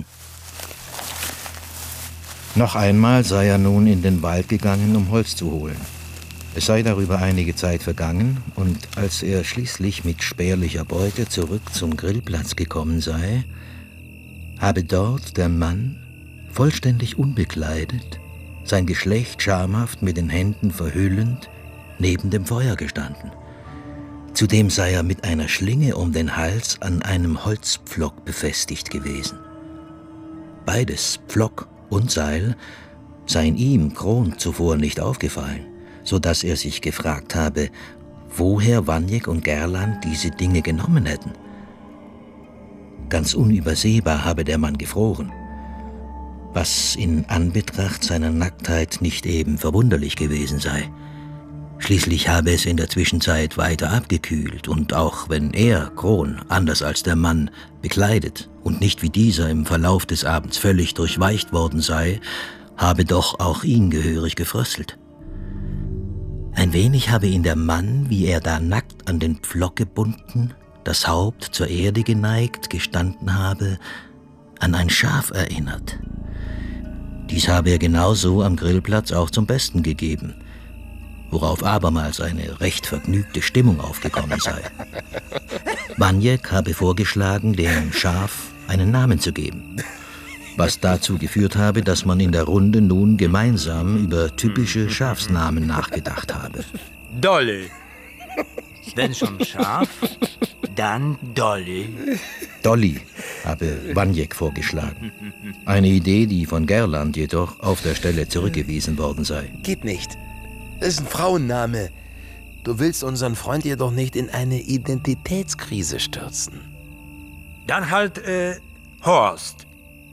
Noch einmal sei er nun in den Wald gegangen, um Holz zu holen. Es sei darüber einige Zeit vergangen, und als er schließlich mit spärlicher Beute zurück zum Grillplatz gekommen sei, habe dort der Mann vollständig unbekleidet, sein Geschlecht schamhaft mit den Händen verhüllend, neben dem Feuer gestanden. Zudem sei er mit einer Schlinge um den Hals an einem Holzpflock befestigt gewesen. Beides, Pflock und Seil, seien ihm, Kron, zuvor nicht aufgefallen, so dass er sich gefragt habe, woher Vaniek und Gerland diese Dinge genommen hätten. Ganz unübersehbar habe der Mann gefroren, was in Anbetracht seiner Nacktheit nicht eben verwunderlich gewesen sei. Schließlich habe es in der Zwischenzeit weiter abgekühlt, und auch wenn er, Kron, anders als der Mann, bekleidet und nicht wie dieser im Verlauf des Abends völlig durchweicht worden sei, habe doch auch ihn gehörig gefröstelt. Ein wenig habe ihn der Mann, wie er da nackt an den Pflock gebunden, das Haupt zur Erde geneigt gestanden habe, an ein Schaf erinnert. Dies habe er genauso am Grillplatz auch zum Besten gegeben, worauf abermals eine recht vergnügte Stimmung aufgekommen sei. Vaniek habe vorgeschlagen, dem Schaf einen Namen zu geben, was dazu geführt habe, dass man in der Runde nun gemeinsam über typische Schafsnamen nachgedacht habe. Dolly. Wenn schon Schaf, dann Dolly. Dolly habe Vaniek vorgeschlagen. Eine Idee, die von Gerland jedoch auf der Stelle zurückgewiesen worden sei. Geht nicht. Das ist ein Frauenname. Du willst unseren Freund jedoch nicht in eine Identitätskrise stürzen. Dann halt, Horst.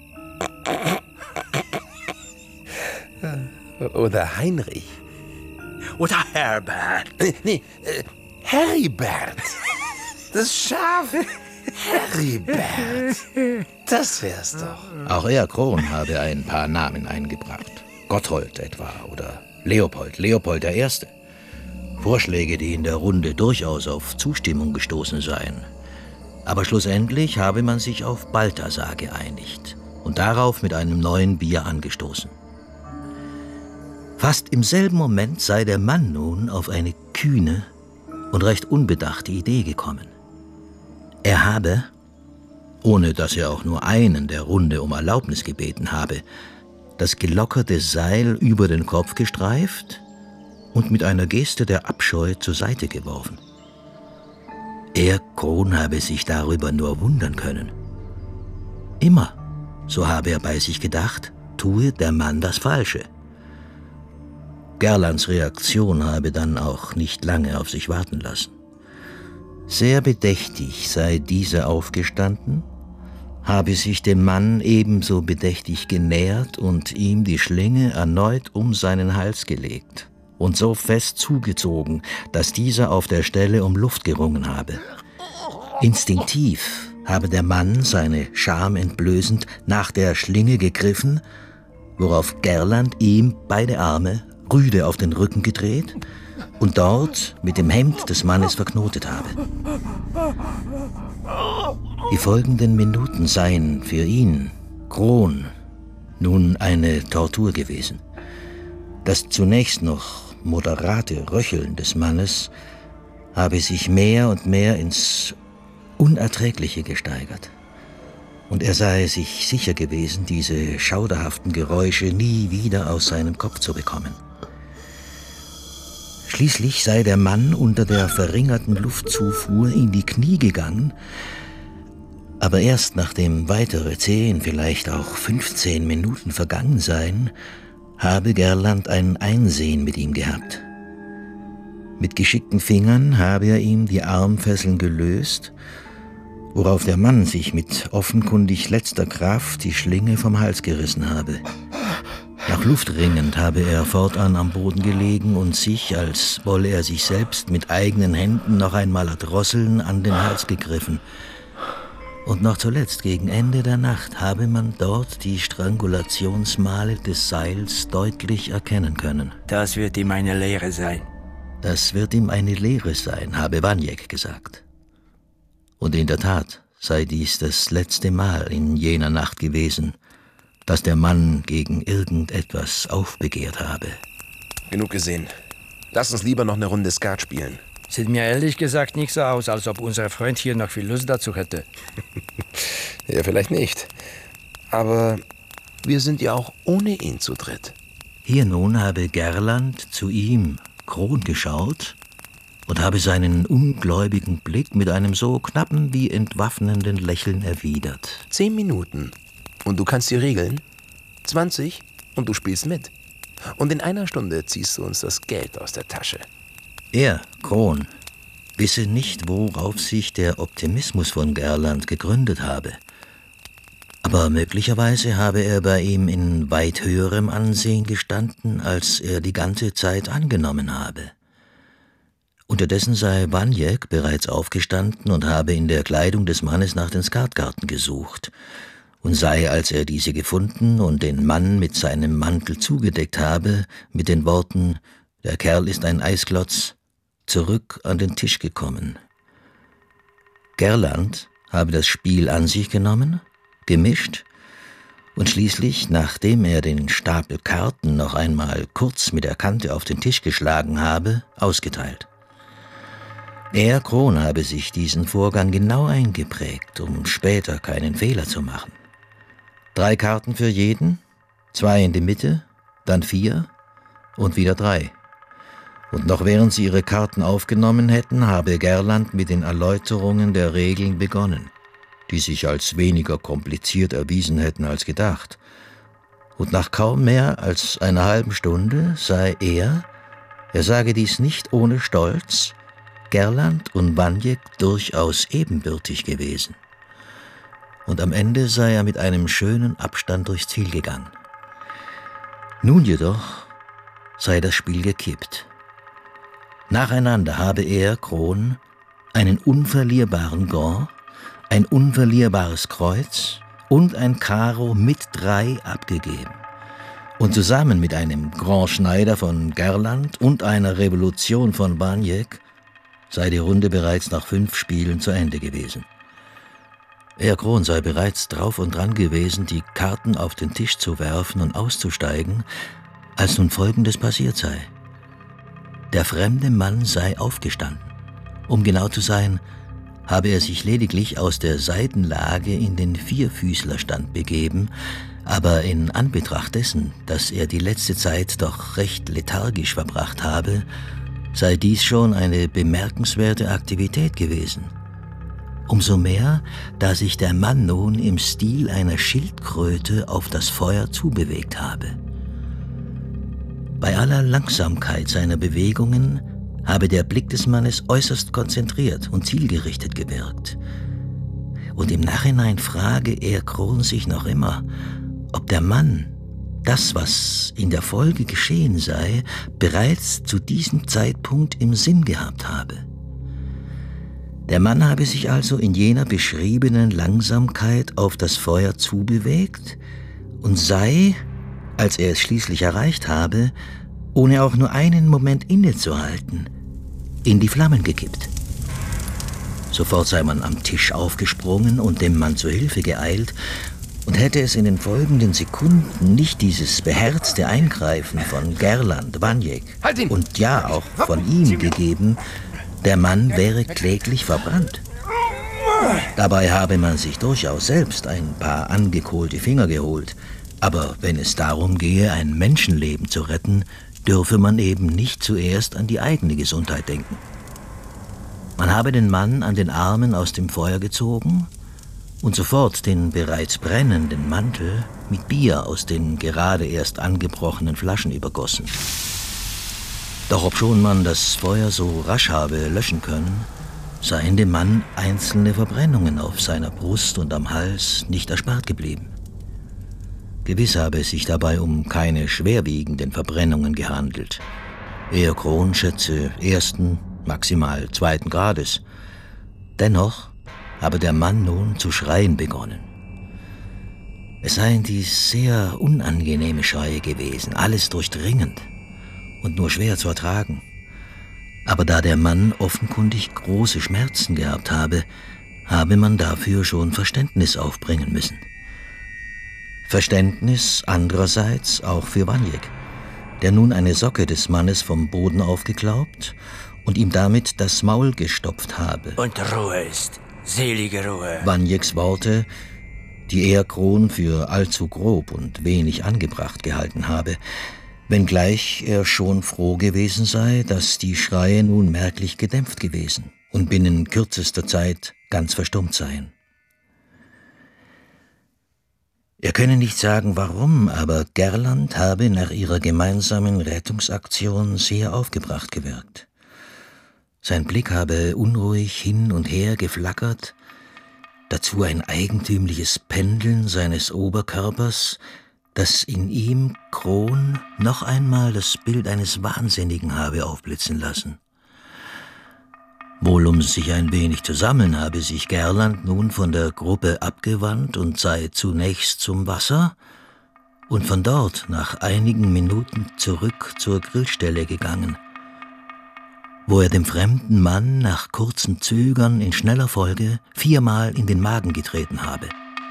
Oder Heinrich. Oder Herbert. Nee, Heribert. Das Schaf. Heribert. Das wär's doch. Auch er, Kron, habe ein paar Namen eingebracht. Gotthold etwa oder Leopold I. Vorschläge, die in der Runde durchaus auf Zustimmung gestoßen seien. Aber schlussendlich habe man sich auf Balthasar geeinigt und darauf mit einem neuen Bier angestoßen. Fast im selben Moment sei der Mann nun auf eine kühne und recht unbedachte Idee gekommen. Er habe, ohne dass er auch nur einen der Runde um Erlaubnis gebeten habe, das gelockerte Seil über den Kopf gestreift und mit einer Geste der Abscheu zur Seite geworfen. Er, Kron, habe sich darüber nur wundern können. Immer, so habe er bei sich gedacht, tue der Mann das Falsche. Gerlands Reaktion habe dann auch nicht lange auf sich warten lassen. Sehr bedächtig sei dieser aufgestanden, habe sich dem Mann ebenso bedächtig genähert und ihm die Schlinge erneut um seinen Hals gelegt und so fest zugezogen, dass dieser auf der Stelle um Luft gerungen habe. Instinktiv habe der Mann, seine Scham entblößend, nach der Schlinge gegriffen, worauf Gerland ihm beide Arme rüde auf den Rücken gedreht und dort mit dem Hemd des Mannes verknotet habe. Die folgenden Minuten seien für ihn, Kron, nun eine Tortur gewesen. Das zunächst noch moderate Röcheln des Mannes habe sich mehr und mehr ins Unerträgliche gesteigert. Und er sei sich sicher gewesen, diese schauderhaften Geräusche nie wieder aus seinem Kopf zu bekommen. Schließlich sei der Mann unter der verringerten Luftzufuhr in die Knie gegangen, aber erst nachdem weitere 10, vielleicht auch 15 Minuten vergangen seien, habe Gerland ein Einsehen mit ihm gehabt. Mit geschickten Fingern habe er ihm die Armfesseln gelöst, worauf der Mann sich mit offenkundig letzter Kraft die Schlinge vom Hals gerissen habe. Nach Luft ringend habe er fortan am Boden gelegen und sich, als wolle er sich selbst mit eigenen Händen noch einmal erdrosseln, an den Hals gegriffen. Und noch zuletzt, gegen Ende der Nacht, habe man dort die Strangulationsmale des Seils deutlich erkennen können. Das wird ihm eine Lehre sein. Das wird ihm eine Lehre sein, habe Vaniek gesagt. Und in der Tat sei dies das letzte Mal in jener Nacht gewesen, dass der Mann gegen irgendetwas aufbegehrt habe. Genug gesehen. Lass uns lieber noch eine Runde Skat spielen. Sieht mir ehrlich gesagt nicht so aus, als ob unser Freund hier noch viel Lust dazu hätte. Ja, vielleicht nicht. Aber Wir sind ja auch ohne ihn zu dritt. Hier nun habe Gerland zu ihm, Kron, geschaut und habe seinen ungläubigen Blick mit einem so knappen wie entwaffnenden Lächeln erwidert. 10 Minuten und du kannst die regeln. 20 und du spielst mit. Und in einer Stunde ziehst du uns das Geld aus der Tasche. Er, Kron, wisse nicht, worauf sich der Optimismus von Gerland gegründet habe. Aber möglicherweise habe er bei ihm in weit höherem Ansehen gestanden, als er die ganze Zeit angenommen habe. Unterdessen sei Banjek bereits aufgestanden und habe in der Kleidung des Mannes nach den Skatgarten gesucht und sei, als er diese gefunden und den Mann mit seinem Mantel zugedeckt habe, mit den Worten »Der Kerl ist ein Eisklotz«, zurück an den Tisch gekommen. Gerland habe das Spiel an sich genommen, gemischt und schließlich, nachdem er den Stapel Karten noch einmal kurz mit der Kante auf den Tisch geschlagen habe, ausgeteilt. Er, Kron, habe sich diesen Vorgang genau eingeprägt, um später keinen Fehler zu machen. 3 Karten für jeden, 2 in die Mitte, dann 4 und wieder 3. Und noch während sie ihre Karten aufgenommen hätten, habe Gerland mit den Erläuterungen der Regeln begonnen, die sich als weniger kompliziert erwiesen hätten als gedacht. Und nach kaum mehr als einer halben Stunde sei er sage dies nicht ohne Stolz, Gerland und Banjek durchaus ebenbürtig gewesen. Und am Ende sei er mit einem schönen Abstand durchs Ziel gegangen. Nun jedoch sei das Spiel gekippt. Nacheinander habe er, Kron, einen unverlierbaren Gant, ein unverlierbares Kreuz und ein Karo mit 3 abgegeben. Und zusammen mit einem Grand Schneider von Gerland und einer Revolution von Banjek sei die Runde bereits nach 5 Spielen zu Ende gewesen. Er, Kron, sei bereits drauf und dran gewesen, die Karten auf den Tisch zu werfen und auszusteigen, als nun Folgendes passiert sei. Der fremde Mann sei aufgestanden. Um genau zu sein, habe er sich lediglich aus der Seitenlage in den Vierfüßlerstand begeben, aber in Anbetracht dessen, dass er die letzte Zeit doch recht lethargisch verbracht habe, sei dies schon eine bemerkenswerte Aktivität gewesen. Umso mehr, da sich der Mann nun im Stil einer Schildkröte auf das Feuer zubewegt habe. Bei aller Langsamkeit seiner Bewegungen habe der Blick des Mannes äußerst konzentriert und zielgerichtet gewirkt. Und im Nachhinein frage er Kron sich noch immer, ob der Mann das, was in der Folge geschehen sei, bereits zu diesem Zeitpunkt im Sinn gehabt habe. Der Mann habe sich also in jener beschriebenen Langsamkeit auf das Feuer zubewegt und sei, als er es schließlich erreicht habe, ohne auch nur einen Moment innezuhalten, in die Flammen gekippt. Sofort sei man am Tisch aufgesprungen und dem Mann zu Hilfe geeilt, und hätte es in den folgenden Sekunden nicht dieses beherzte Eingreifen von Gerland, Banjek und ja auch von ihm gegeben, der Mann wäre kläglich verbrannt. Dabei habe man sich durchaus selbst ein paar angekohlte Finger geholt, aber wenn es darum gehe, ein Menschenleben zu retten, dürfe man eben nicht zuerst an die eigene Gesundheit denken. Man habe den Mann an den Armen aus dem Feuer gezogen und sofort den bereits brennenden Mantel mit Bier aus den gerade erst angebrochenen Flaschen übergossen. Doch obschon man das Feuer so rasch habe löschen können, seien dem Mann einzelne Verbrennungen auf seiner Brust und am Hals nicht erspart geblieben. Gewiss habe es sich dabei um keine schwerwiegenden Verbrennungen gehandelt. Er, Kron, schätze 1., maximal 2. Grades. Dennoch habe der Mann nun zu schreien begonnen. Es seien dies sehr unangenehme Schreie gewesen, alles durchdringend und nur schwer zu ertragen. Aber da der Mann offenkundig große Schmerzen gehabt habe man dafür schon Verständnis aufbringen müssen. Verständnis andererseits auch für Banjek, der nun eine Socke des Mannes vom Boden aufgeklaubt und ihm damit das Maul gestopft habe. Und Ruhe ist, selige Ruhe. Banjeks Worte, die er Kron für allzu grob und wenig angebracht gehalten habe, wenngleich er schon froh gewesen sei, dass die Schreie nun merklich gedämpft gewesen und binnen kürzester Zeit ganz verstummt seien. Er könne nicht sagen, warum, aber Gerland habe nach ihrer gemeinsamen Rettungsaktion sehr aufgebracht gewirkt. Sein Blick habe unruhig hin und her geflackert, dazu ein eigentümliches Pendeln seines Oberkörpers, das in ihm Kron noch einmal das Bild eines Wahnsinnigen habe aufblitzen lassen. Wohl um sich ein wenig zu sammeln, habe sich Gerland nun von der Gruppe abgewandt und sei zunächst zum Wasser und von dort nach einigen Minuten zurück zur Grillstelle gegangen, wo er dem fremden Mann nach kurzem Zögern in schneller Folge 4-mal in den Magen getreten habe.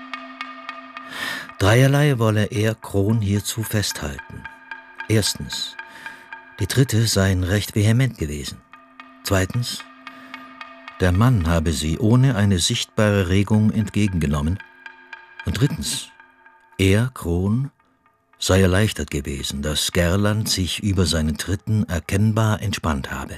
Dreierlei wolle er Kron hierzu festhalten. Erstens, die Tritte seien recht vehement gewesen. Zweitens, der Mann habe sie ohne eine sichtbare Regung entgegengenommen. Und drittens, er, Kron, sei erleichtert gewesen, dass Gerland sich über seinen Tritten erkennbar entspannt habe.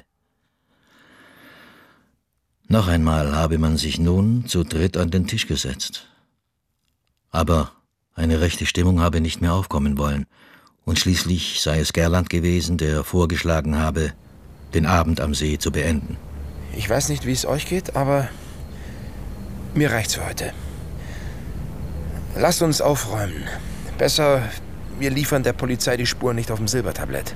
Noch einmal habe man sich nun zu dritt an den Tisch gesetzt. Aber eine rechte Stimmung habe nicht mehr aufkommen wollen, und schließlich sei es Gerland gewesen, der vorgeschlagen habe, den Abend am See zu beenden. Ich weiß nicht, wie es euch geht, aber mir reicht's für heute. Lasst uns aufräumen. Besser, wir liefern der Polizei die Spur nicht auf dem Silbertablett.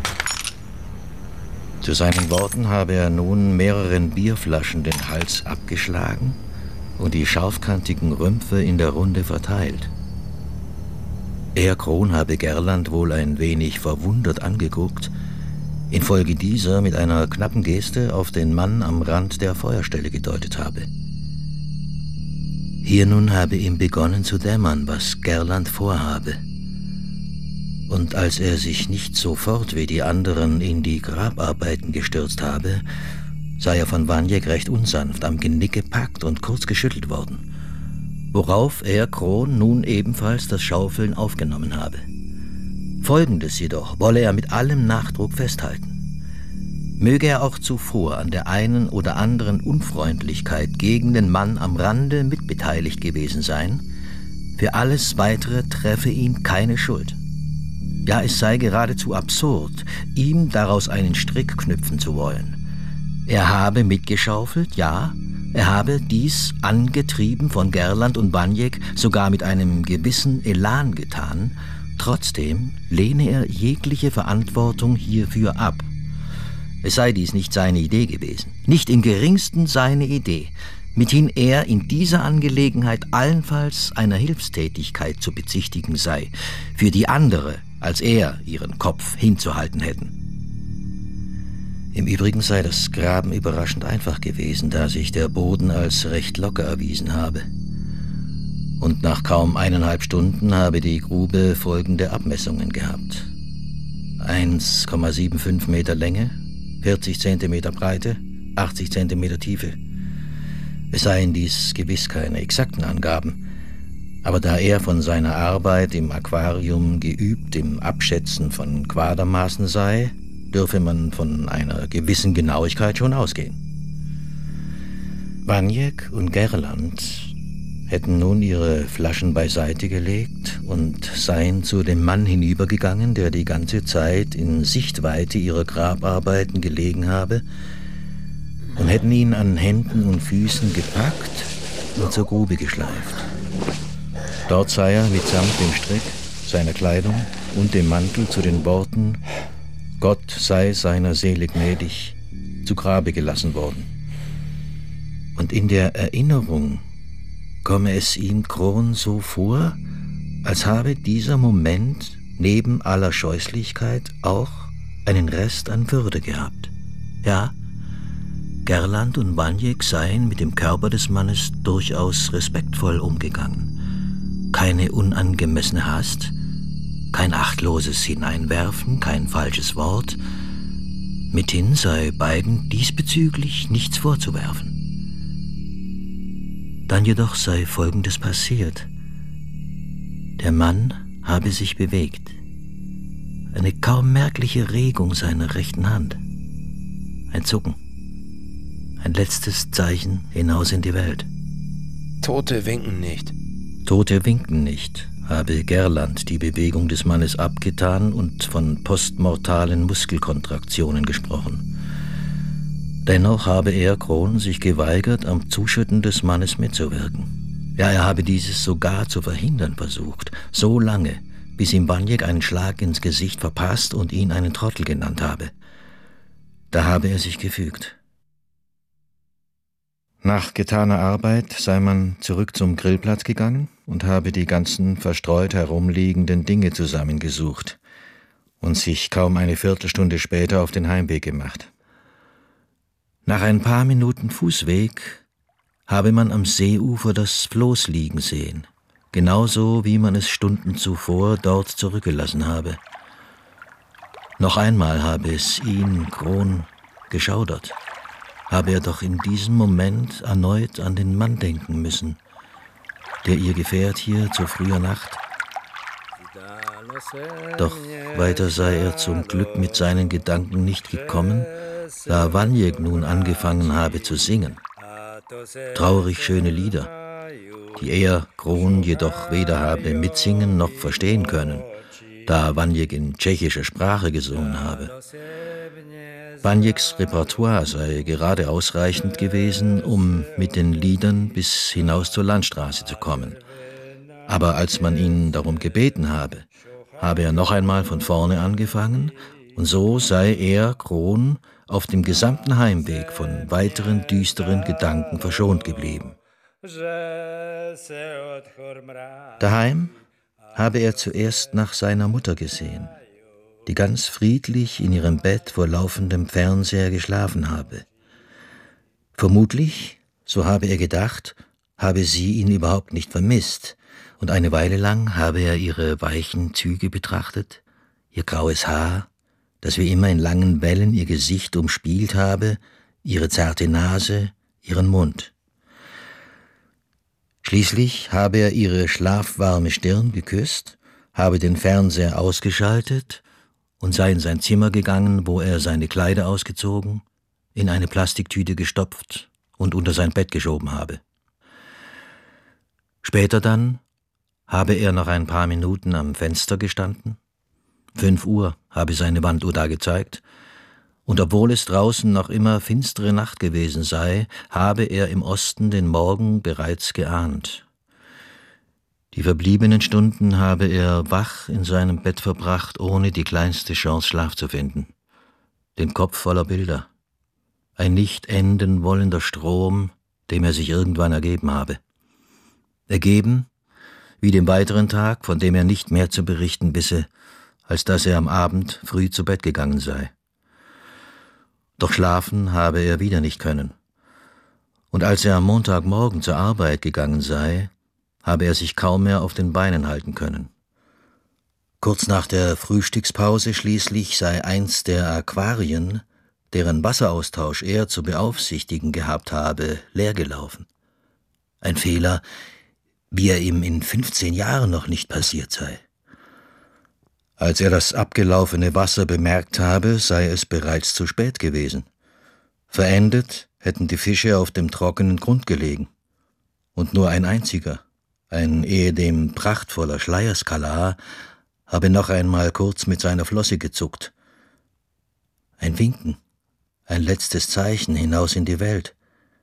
Zu seinen Worten habe er nun mehreren Bierflaschen den Hals abgeschlagen und die scharfkantigen Rümpfe in der Runde verteilt. Er, Kron, habe Gerland wohl ein wenig verwundert angeguckt, infolge dieser mit einer knappen Geste auf den Mann am Rand der Feuerstelle gedeutet habe. Hier nun habe ihm begonnen zu dämmern, was Gerland vorhabe. Und als er sich nicht sofort wie die anderen in die Grabarbeiten gestürzt habe, sei er von Vanjek recht unsanft am Genick gepackt und kurz geschüttelt worden, worauf er, Kron, nun ebenfalls das Schaufeln aufgenommen habe. Folgendes jedoch wolle er mit allem Nachdruck festhalten: Möge er auch zuvor an der einen oder anderen Unfreundlichkeit gegen den Mann am Rande mitbeteiligt gewesen sein, für alles Weitere treffe ihn keine Schuld. Ja, es sei geradezu absurd, ihm daraus einen Strick knüpfen zu wollen. Er habe mitgeschaufelt, ja, er habe dies, angetrieben von Gerland und Vanjek, sogar mit einem gewissen Elan getan. Trotzdem lehne er jegliche Verantwortung hierfür ab. Es sei dies nicht seine Idee gewesen, nicht im geringsten seine Idee, mithin er in dieser Angelegenheit allenfalls einer Hilfstätigkeit zu bezichtigen sei, für die andere als er ihren Kopf hinzuhalten hätten. Im Übrigen sei das Graben überraschend einfach gewesen, da sich der Boden als recht locker erwiesen habe. Und nach kaum 1,5 Stunden habe die Grube folgende Abmessungen gehabt: 1,75 Meter Länge, 40 Zentimeter Breite, 80 Zentimeter Tiefe. Es seien dies gewiss keine exakten Angaben, aber da er von seiner Arbeit im Aquarium geübt im Abschätzen von Quadermaßen sei, dürfe man von einer gewissen Genauigkeit schon ausgehen. Vanjek und Gerland hätten nun ihre Flaschen beiseite gelegt und seien zu dem Mann hinübergegangen, der die ganze Zeit in Sichtweite ihrer Grabarbeiten gelegen habe, und hätten ihn an Händen und Füßen gepackt und zur Grube geschleift. Dort sei er mitsamt dem Strick, seiner Kleidung und dem Mantel zu den Worten „Gott sei seiner Seele gnädig" zu Grabe gelassen worden. Und in der Erinnerung komme es ihm, Kron, so vor, als habe dieser Moment neben aller Scheußlichkeit auch einen Rest an Würde gehabt. Ja, Gerland und Vanjek seien mit dem Körper des Mannes durchaus respektvoll umgegangen. Keine unangemessene Hast, kein achtloses Hineinwerfen, kein falsches Wort. Mithin sei beiden diesbezüglich nichts vorzuwerfen. Dann jedoch sei Folgendes passiert. Der Mann habe sich bewegt. Eine kaum merkliche Regung seiner rechten Hand. Ein Zucken. Ein letztes Zeichen hinaus in die Welt. Tote winken nicht. Tote winken nicht, habe Gerland die Bewegung des Mannes abgetan und von postmortalen Muskelkontraktionen gesprochen. Dennoch habe er, Kron, sich geweigert, am Zuschütten des Mannes mitzuwirken. Ja, er habe dieses sogar zu verhindern versucht, so lange, bis ihm Wanjek einen Schlag ins Gesicht verpasst und ihn einen Trottel genannt habe. Da habe er sich gefügt. Nach getaner Arbeit sei man zurück zum Grillplatz gegangen und habe die ganzen verstreut herumliegenden Dinge zusammengesucht und sich kaum eine Viertelstunde später auf den Heimweg gemacht. Nach ein paar Minuten Fußweg habe man am Seeufer das Floß liegen sehen, genauso wie man es Stunden zuvor dort zurückgelassen habe. Noch einmal habe es ihn, Kron, geschaudert. Habe er doch in diesem Moment erneut an den Mann denken müssen, der ihr Gefährt hier zur früher Nacht. Doch weiter sei er zum Glück mit seinen Gedanken nicht gekommen, da Wanjek nun angefangen habe zu singen. Traurig schöne Lieder, die er, Kron, jedoch weder habe mitsingen noch verstehen können, da Wanjek in tschechischer Sprache gesungen habe. Wanjeks Repertoire sei gerade ausreichend gewesen, um mit den Liedern bis hinaus zur Landstraße zu kommen. Aber als man ihn darum gebeten habe, habe er noch einmal von vorne angefangen, und so sei er, Kron, auf dem gesamten Heimweg von weiteren düsteren Gedanken verschont geblieben. Daheim habe er zuerst nach seiner Mutter gesehen, die ganz friedlich in ihrem Bett vor laufendem Fernseher geschlafen habe. Vermutlich, so habe er gedacht, habe sie ihn überhaupt nicht vermisst, und eine Weile lang habe er ihre weichen Züge betrachtet, ihr graues Haar, das wie immer in langen Wellen ihr Gesicht umspielt habe, ihre zarte Nase, ihren Mund. Schließlich habe er ihre schlafwarme Stirn geküsst, habe den Fernseher ausgeschaltet und sei in sein Zimmer gegangen, wo er seine Kleider ausgezogen, in eine Plastiktüte gestopft und unter sein Bett geschoben habe. Später dann habe er noch ein paar Minuten am Fenster gestanden. 5 Uhr habe seine Wanduhr da gezeigt, und obwohl es draußen noch immer finstere Nacht gewesen sei, habe er im Osten den Morgen bereits geahnt. Die verbliebenen Stunden habe er wach in seinem Bett verbracht, ohne die kleinste Chance Schlaf zu finden. Den Kopf voller Bilder. Ein nicht enden wollender Strom, dem er sich irgendwann ergeben habe. Ergeben, wie dem weiteren Tag, von dem er nicht mehr zu berichten wisse, als dass er am Abend früh zu Bett gegangen sei. Doch schlafen habe er wieder nicht können. Und als er am Montagmorgen zur Arbeit gegangen sei, habe er sich kaum mehr auf den Beinen halten können. Kurz nach der Frühstückspause schließlich sei eins der Aquarien, deren Wasseraustausch er zu beaufsichtigen gehabt habe, leergelaufen. Ein Fehler, wie er ihm in 15 Jahren noch nicht passiert sei. Als er das abgelaufene Wasser bemerkt habe, sei es bereits zu spät gewesen. Verendet hätten die Fische auf dem trockenen Grund gelegen. Und nur ein einziger, ein ehedem prachtvoller Schleierskalar, habe noch einmal kurz mit seiner Flosse gezuckt. Ein Winken, ein letztes Zeichen hinaus in die Welt.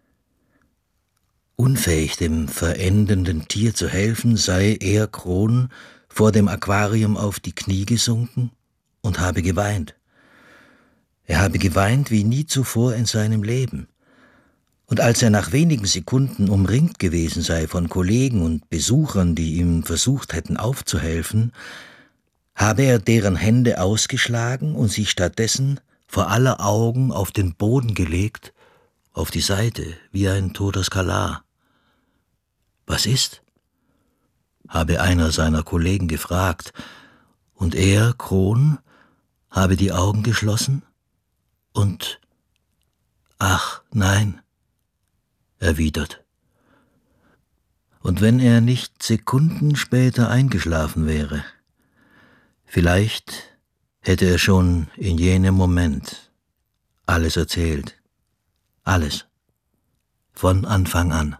Unfähig, dem verendenden Tier zu helfen, sei er, Kron, vor dem Aquarium auf die Knie gesunken und habe geweint. Er habe geweint wie nie zuvor in seinem Leben. Und als er nach wenigen Sekunden umringt gewesen sei von Kollegen und Besuchern, die ihm versucht hätten aufzuhelfen, habe er deren Hände ausgeschlagen und sich stattdessen vor aller Augen auf den Boden gelegt, auf die Seite, wie ein toter Skalar. »Was ist?« habe einer seiner Kollegen gefragt, und er, Kron, habe die Augen geschlossen und »Ach, nein«, erwidert. Und wenn er nicht Sekunden später eingeschlafen wäre, vielleicht hätte er schon in jenem Moment alles erzählt. Alles. Von Anfang an.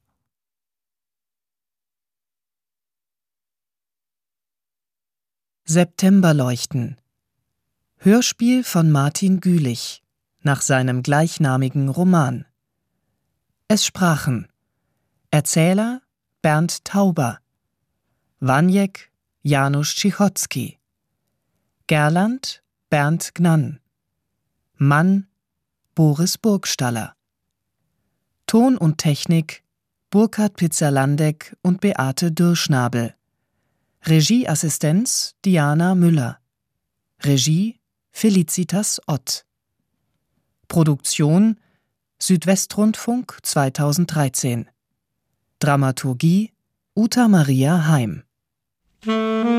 Septemberleuchten. Hörspiel von Martin Gülich nach seinem gleichnamigen Roman. Es sprachen Erzähler Bernd Tauber, Waniek Janusz Cichocki, Gerland Bernd Gnann, Mann Boris Burgstaller. Ton und Technik Burkhard Pizzerlandek und Beate Dürrschnabel. Regieassistenz Diana Müller. Regie Felicitas Ott. Produktion Südwestrundfunk 2013. Dramaturgie Uta Maria Heim.